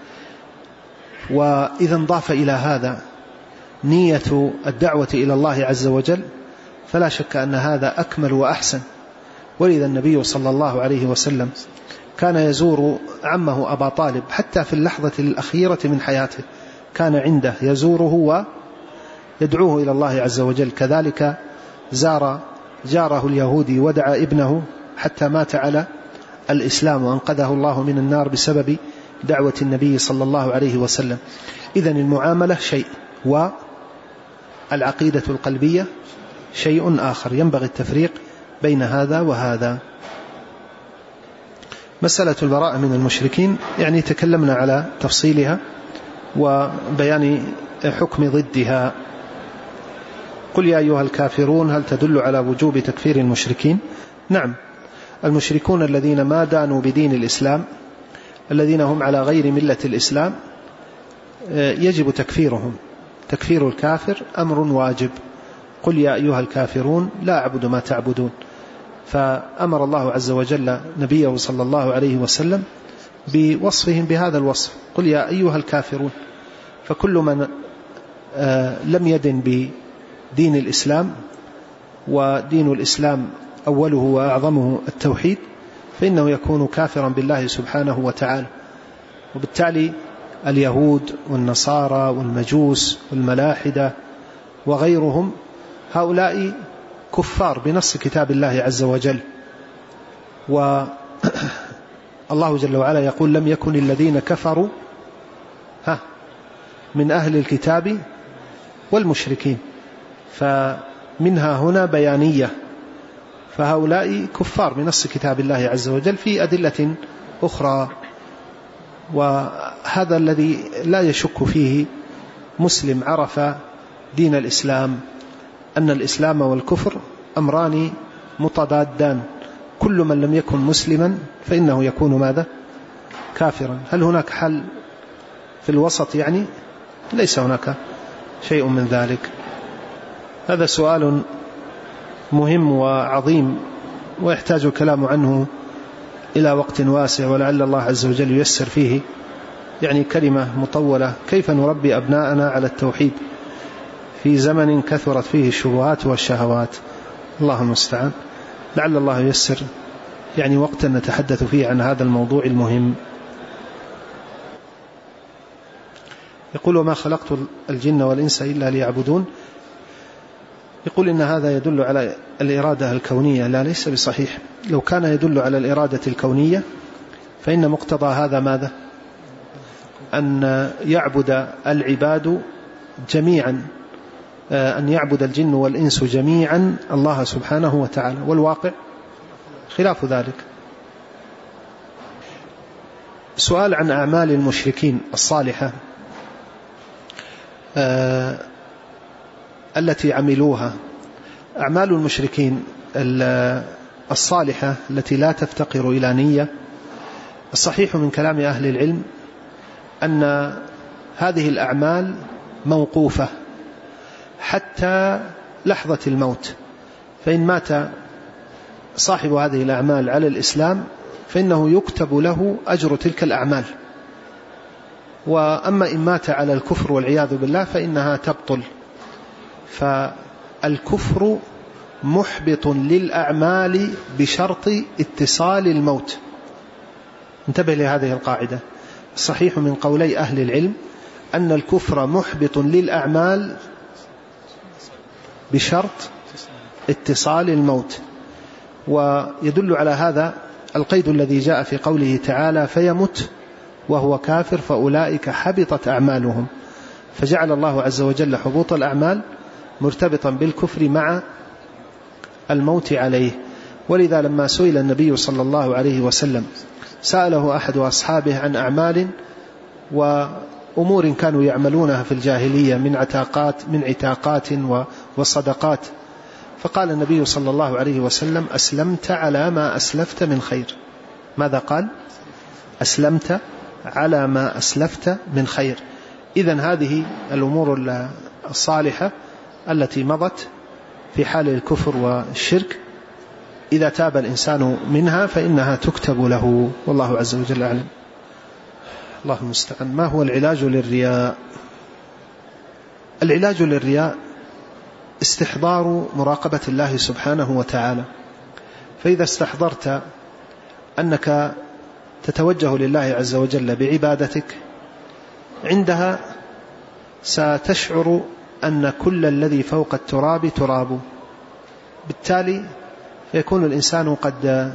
وإذا انضاف إلى هذا نية الدعوة إلى الله عز وجل فلا شك أن هذا أكمل وأحسن. ولذا النبي صلى الله عليه وسلم كان يزور عمه أبا طالب حتى في اللحظة الأخيرة من حياته، كان عنده يزوره ويدعوه إلى الله عز وجل. كذلك زار جاره اليهودي ودعا ابنه حتى مات على الإسلام وأنقذه الله من النار بسبب دعوة النبي صلى الله عليه وسلم. إذن المعاملة شيء والعقيدة القلبية شيء آخر، ينبغي التفريق بين هذا وهذا. مسألة البراءة من المشركين يعني تكلمنا على تفصيلها وبيان حكم ضدها. قل يا أيها الكافرون هل تدل على وجوب تكفير المشركين؟ نعم، المشركون الذين ما دانوا بدين الإسلام، الذين هم على غير ملة الإسلام، يجب تكفيرهم. تكفير الكافر أمر واجب. قل يا أيها الكافرون لا أعبد ما تعبدون. فأمر الله عز وجل نبيه صلى الله عليه وسلم بوصفهم بهذا الوصف، قل يا أيها الكافرون. فكل من لم يدن بدين الإسلام، ودين الإسلام أوله وأعظمه التوحيد، فإنه يكون كافرا بالله سبحانه وتعالى. وبالتالي اليهود والنصارى والمجوس والملاحدة وغيرهم هؤلاء كفار بنص كتاب الله عز وجل. والله جل وعلا يقول لم يكن الذين كفروا ها من أهل الكتاب والمشركين، فمنها هنا بيانية، فهؤلاء كفار بنص كتاب الله عز وجل في أدلة أخرى. وهذا الذي لا يشك فيه مسلم عرف دين الإسلام، أن الإسلام والكفر أمران متضادان، كل من لم يكن مسلما فإنه يكون ماذا؟ كافرا. هل هناك حل في الوسط؟ يعني ليس هناك شيء من ذلك. هذا سؤال مهم وعظيم ويحتاج الكلام عنه إلى وقت واسع، ولعل الله عز وجل ييسر فيه. يعني كلمة مطولة: كيف نربي أبناءنا على التوحيد في زمن كثرت فيه الشبهات والشهوات؟ الله المستعان. لعل الله ييسر يعني وقتا نتحدث فيه عن هذا الموضوع المهم. يقول: وما خلقت الجن والإنس إلا ليعبدون. يقول إن هذا يدل على الإرادة الكونية. لا، ليس بصحيح. لو كان يدل على الإرادة الكونية فإن مقتضى هذا ماذا؟ أن يعبد العباد جميعا، أن يعبد الجن والإنس جميعا الله سبحانه وتعالى، والواقع خلاف ذلك. سؤال عن أعمال المشركين الصالحة آه التي عملوها. أعمال المشركين الصالحة التي لا تفتقر إلى نية، الصحيح من كلام أهل العلم أن هذه الأعمال موقوفة حتى لحظة الموت، فإن مات صاحب هذه الأعمال على الإسلام فإنه يكتب له أجر تلك الأعمال، وأما إن مات على الكفر والعياذ بالله فإنها تبطل. فالكفر محبط للأعمال بشرط اتصال الموت. انتبه لهذه القاعدة. الصحيح من قولي أهل العلم أن الكفر محبط للأعمال بشرط اتصال الموت. ويدل على هذا القيد الذي جاء في قوله تعالى: فيمت وهو كافر فأولئك حبطت أعمالهم. فجعل الله عز وجل حبوط الأعمال مرتبطا بالكفر مع الموت عليه. ولذا لما سئل النبي صلى الله عليه وسلم سأله أحد أصحابه عن أعمال وأمور كانوا يعملونها في الجاهلية من عتاقات من عتاقات وصدقات، فقال النبي صلى الله عليه وسلم: أسلمت على ما أسلفت من خير. ماذا قال؟ أسلمت على ما أسلفت من خير. إذن هذه الأمور الصالحة التي مضت في حال الكفر والشرك إذا تاب الإنسان منها فإنها تكتب له، والله عز وجل أعلم. الله المستعان. ما هو العلاج للرياء؟ العلاج للرياء استحضار مراقبة الله سبحانه وتعالى. فإذا استحضرت أنك تتوجه لله عز وجل بعبادتك، عندها ستشعر أن كل الذي فوق التراب تراب. بالتالي فيكون الإنسان قد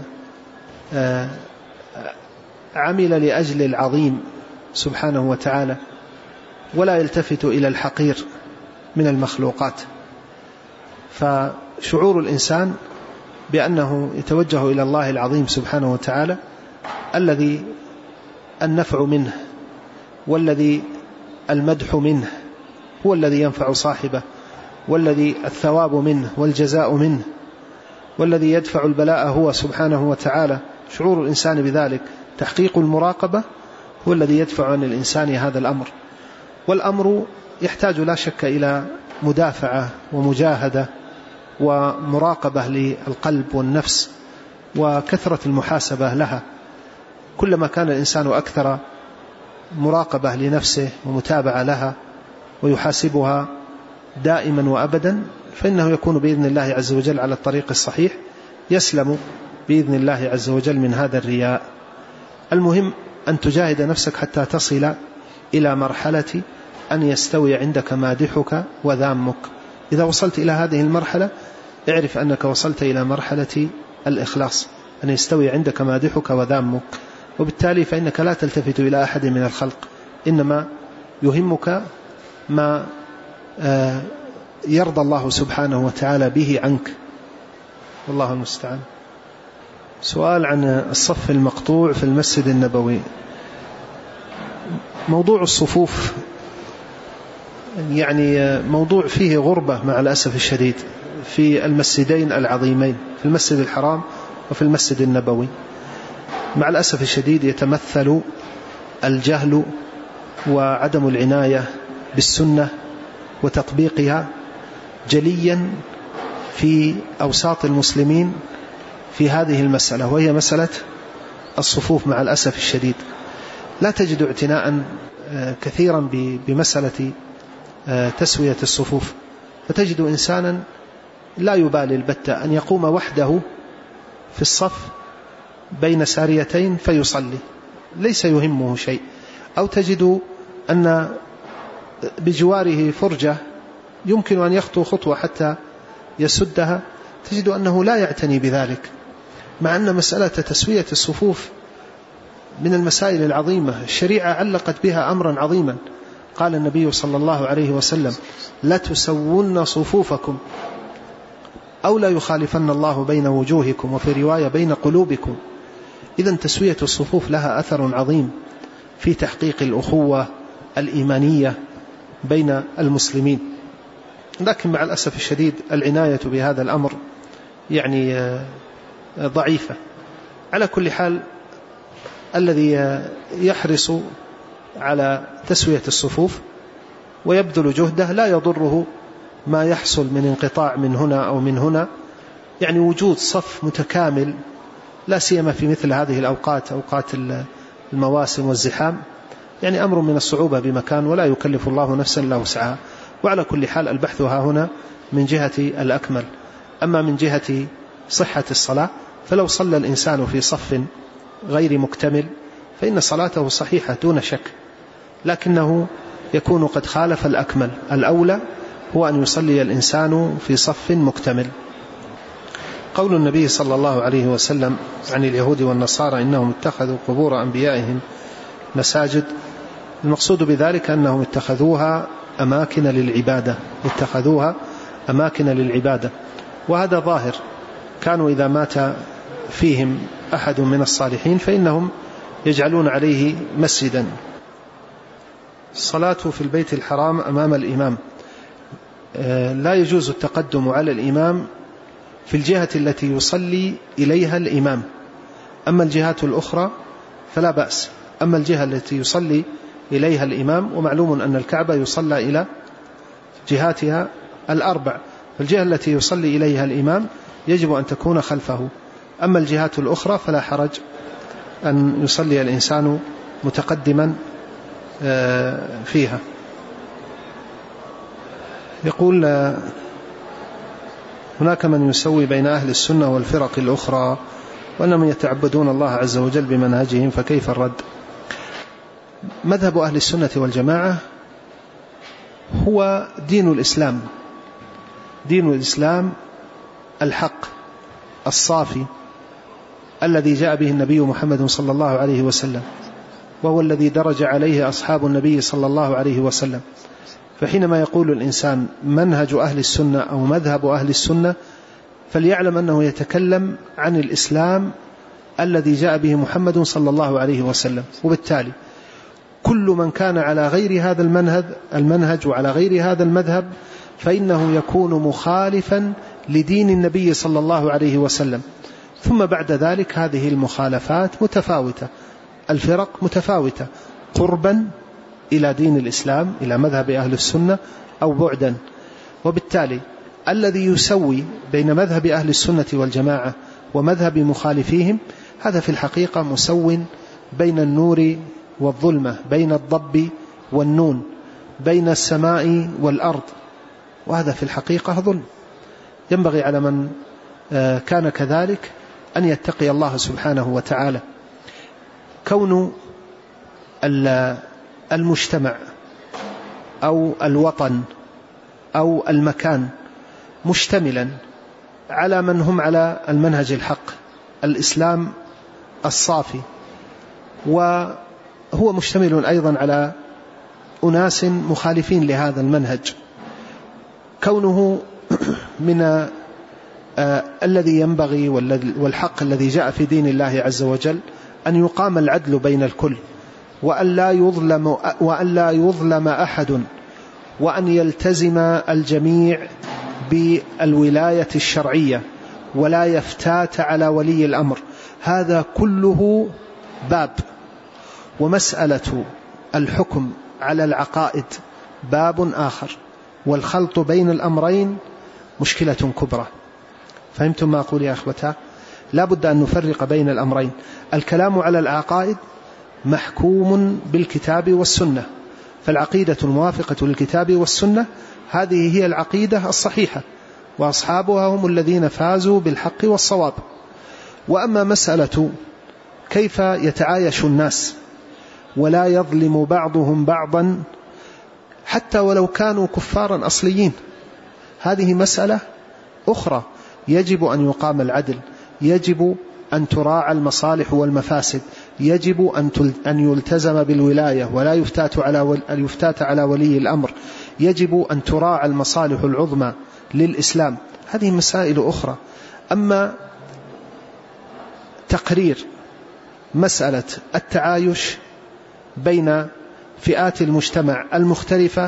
عمل لأجل العظيم سبحانه وتعالى، ولا يلتفت إلى الحقير من المخلوقات. فشعور الإنسان بأنه يتوجه إلى الله العظيم سبحانه وتعالى الذي النفع منه والذي المدح منه هو الذي ينفع صاحبه، والذي الثواب منه والجزاء منه، والذي يدفع البلاء هو سبحانه وتعالى. شعور الإنسان بذلك، تحقيق المراقبة هو الذي يدفع عن الإنسان هذا الأمر. والأمر يحتاج لا شك إلى مدافعة ومجاهدة ومراقبة للقلب والنفس وكثرة المحاسبة لها. كلما كان الإنسان أكثر مراقبة لنفسه ومتابعة لها ويحاسبها دائما وأبدا، فإنه يكون بإذن الله عز وجل على الطريق الصحيح، يسلم بإذن الله عز وجل من هذا الرياء. المهم أن تجاهد نفسك حتى تصل إلى مرحلة أن يستوي عندك مادحك وذامك. إذا وصلت إلى هذه المرحلة اعرف أنك وصلت إلى مرحلة الإخلاص، أن يستوي عندك مادحك وذامك، وبالتالي فإنك لا تلتفت إلى أحد من الخلق، إنما يهمك ما يرضى الله سبحانه وتعالى به عنك، والله المستعان. سؤال عن الصف المقطوع في المسجد النبوي. موضوع الصفوف يعني موضوع فيه غربة مع الأسف الشديد في المسجدين العظيمين، في المسجد الحرام وفي المسجد النبوي. مع الأسف الشديد يتمثل الجهل وعدم العناية بالسنة وتطبيقها جليا في أوساط المسلمين في هذه المسألة، وهي مسألة الصفوف. مع الأسف الشديد لا تجد اعتناء كثيرا بمسألة تسوية الصفوف، فتجد إنسانا لا يبالي البتة أن يقوم وحده في الصف بين ساريتين فيصلي، ليس يهمه شيء. أو تجد أن بجواره فرجة يمكن أن يخطو خطوة حتى يسدها، تجد أنه لا يعتني بذلك، مع أن مسألة تسوية الصفوف من المسائل العظيمة. الشريعة علقت بها أمرا عظيما. قال النبي صلى الله عليه وسلم: لا تسوون صفوفكم أو لا يخالفن الله بين وجوهكم، وفي رواية بين قلوبكم. إذن تسوية الصفوف لها أثر عظيم في تحقيق الأخوة الإيمانية بين المسلمين، لكن مع الأسف الشديد العناية بهذا الأمر يعني ضعيفة. على كل حال الذي يحرص على تسوية الصفوف ويبذل جهده لا يضره ما يحصل من انقطاع من هنا أو من هنا، يعني وجود صف متكامل لا سيما في مثل هذه الأوقات، أوقات المواسم والزحام، يعني أمر من الصعوبة بمكان، ولا يكلف الله نفسا إلا وسعها. وعلى كل حال البحث ها هنا من جهة الأكمل. أما من جهة صحة الصلاة فلو صلى الإنسان في صف غير مكتمل فإن صلاته صحيحة دون شك، لكنه يكون قد خالف الأكمل. الأولى هو أن يصلي الإنسان في صف مكتمل. قول النبي صلى الله عليه وسلم عن اليهود والنصارى إنهم اتخذوا قبور أنبيائهم مساجد، المقصود بذلك أنهم اتخذوها أماكن للعبادة، اتخذوها أماكن للعبادة. وهذا ظاهر، كانوا إذا مات فيهم أحد من الصالحين فإنهم يجعلون عليه مسجدا. الصلاة في البيت الحرام أمام الإمام، لا يجوز التقدم على الإمام في الجهة التي يصلي إليها الإمام، أما الجهات الأخرى فلا بأس. أما الجهة التي يصلي إليها الإمام، ومعلوم أن الكعبة يصلى إلى جهاتها الأربع، فالجهة التي يصلي إليها الإمام يجب أن تكون خلفه. أما الجهات الأخرى فلا حرج أن يصلي الإنسان متقدما فيها. يقول: هناك من يسوي بين أهل السنة والفرق الأخرى وأنهم يتعبدون الله عز وجل بمنهجهم، فكيف الرد؟ مذهب أهل السنة والجماعة هو دين الإسلام، دين الإسلام الحق الصافي الذي جاء به النبي محمد صلى الله عليه وسلم، وهو الذي درج عليه أصحاب النبي صلى الله عليه وسلم. فحينما يقول الإنسان منهج أهل السنة أو مذهب أهل السنة فليعلم أنه يتكلم عن الإسلام الذي جاء به محمد صلى الله عليه وسلم. وبالتالي كل من كان على غير هذا المنهج, المنهج وعلى غير هذا المذهب فإنه يكون مخالفا لدين النبي صلى الله عليه وسلم. ثم بعد ذلك هذه المخالفات متفاوتة، الفرق متفاوتة قربا إلى دين الإسلام إلى مذهب أهل السنة أو بعدا. وبالتالي الذي يسوي بين مذهب أهل السنة والجماعة ومذهب مخالفيهم هذا في الحقيقة مسو بين النور والظلمة، بين الضب والنون، بين السماء والأرض، وهذا في الحقيقة ظلم. ينبغي على من كان كذلك أن يتقي الله سبحانه وتعالى. كون المجتمع أو الوطن أو المكان مشتملا على من هم على المنهج الحق الإسلام الصافي، وهو مشتمل أيضا على أناس مخالفين لهذا المنهج، كونه من آه الذي ينبغي والحق الذي جاء في دين الله عز وجل أن يقام العدل بين الكل، وأن لا يظلم, وأن لا يظلم أحد، وأن يلتزم الجميع بالولاية الشرعية ولا يفتات على ولي الأمر. هذا كله باب، ومسألة الحكم على العقائد باب آخر، والخلط بين الأمرين مشكلة كبرى. فهمتم ما أقول يا أخوتا؟ لا بد أن نفرق بين الأمرين. الكلام على العقائد محكوم بالكتاب والسنة، فالعقيدة الموافقة للكتاب والسنة هذه هي العقيدة الصحيحة، وأصحابها هم الذين فازوا بالحق والصواب. وأما مسألة كيف يتعايش الناس ولا يظلم بعضهم بعضا حتى ولو كانوا كفارا أصليين، هذه مسألة أخرى. يجب أن يقام العدل، يجب أن تراعى المصالح والمفاسد، يجب أن يلتزم بالولاية ولا يفتات على يفتات على ولي الأمر، يجب أن تراعى المصالح العظمى للإسلام. هذه مسائل أخرى. أما تقرير مسألة التعايش بين فئات المجتمع المختلفة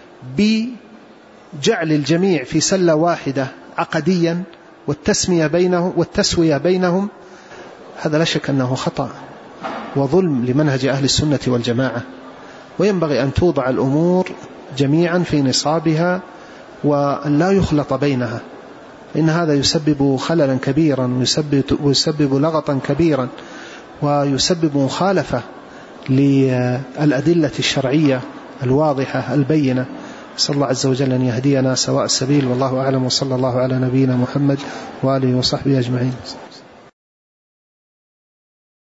بجعل الجميع في سلة واحدة عقديا والتسمية بينهم والتسوية بينهم، هذا لا شك أنه خطأ وظلم لمنهج أهل السنة والجماعة. وينبغي أن توضع الأمور جميعا في نصابها وأن لا يخلط بينها، إن هذا يسبب خللا كبيرا ويسبب, ويسبب لغطا كبيرا ويسبب مخالفة للأدلة الشرعية الواضحة البينة. صلى الله عز وجل أن يهدينا سواء السبيل، والله أعلم، وصلى الله على نبينا محمد وآله وصحبه أجمعين.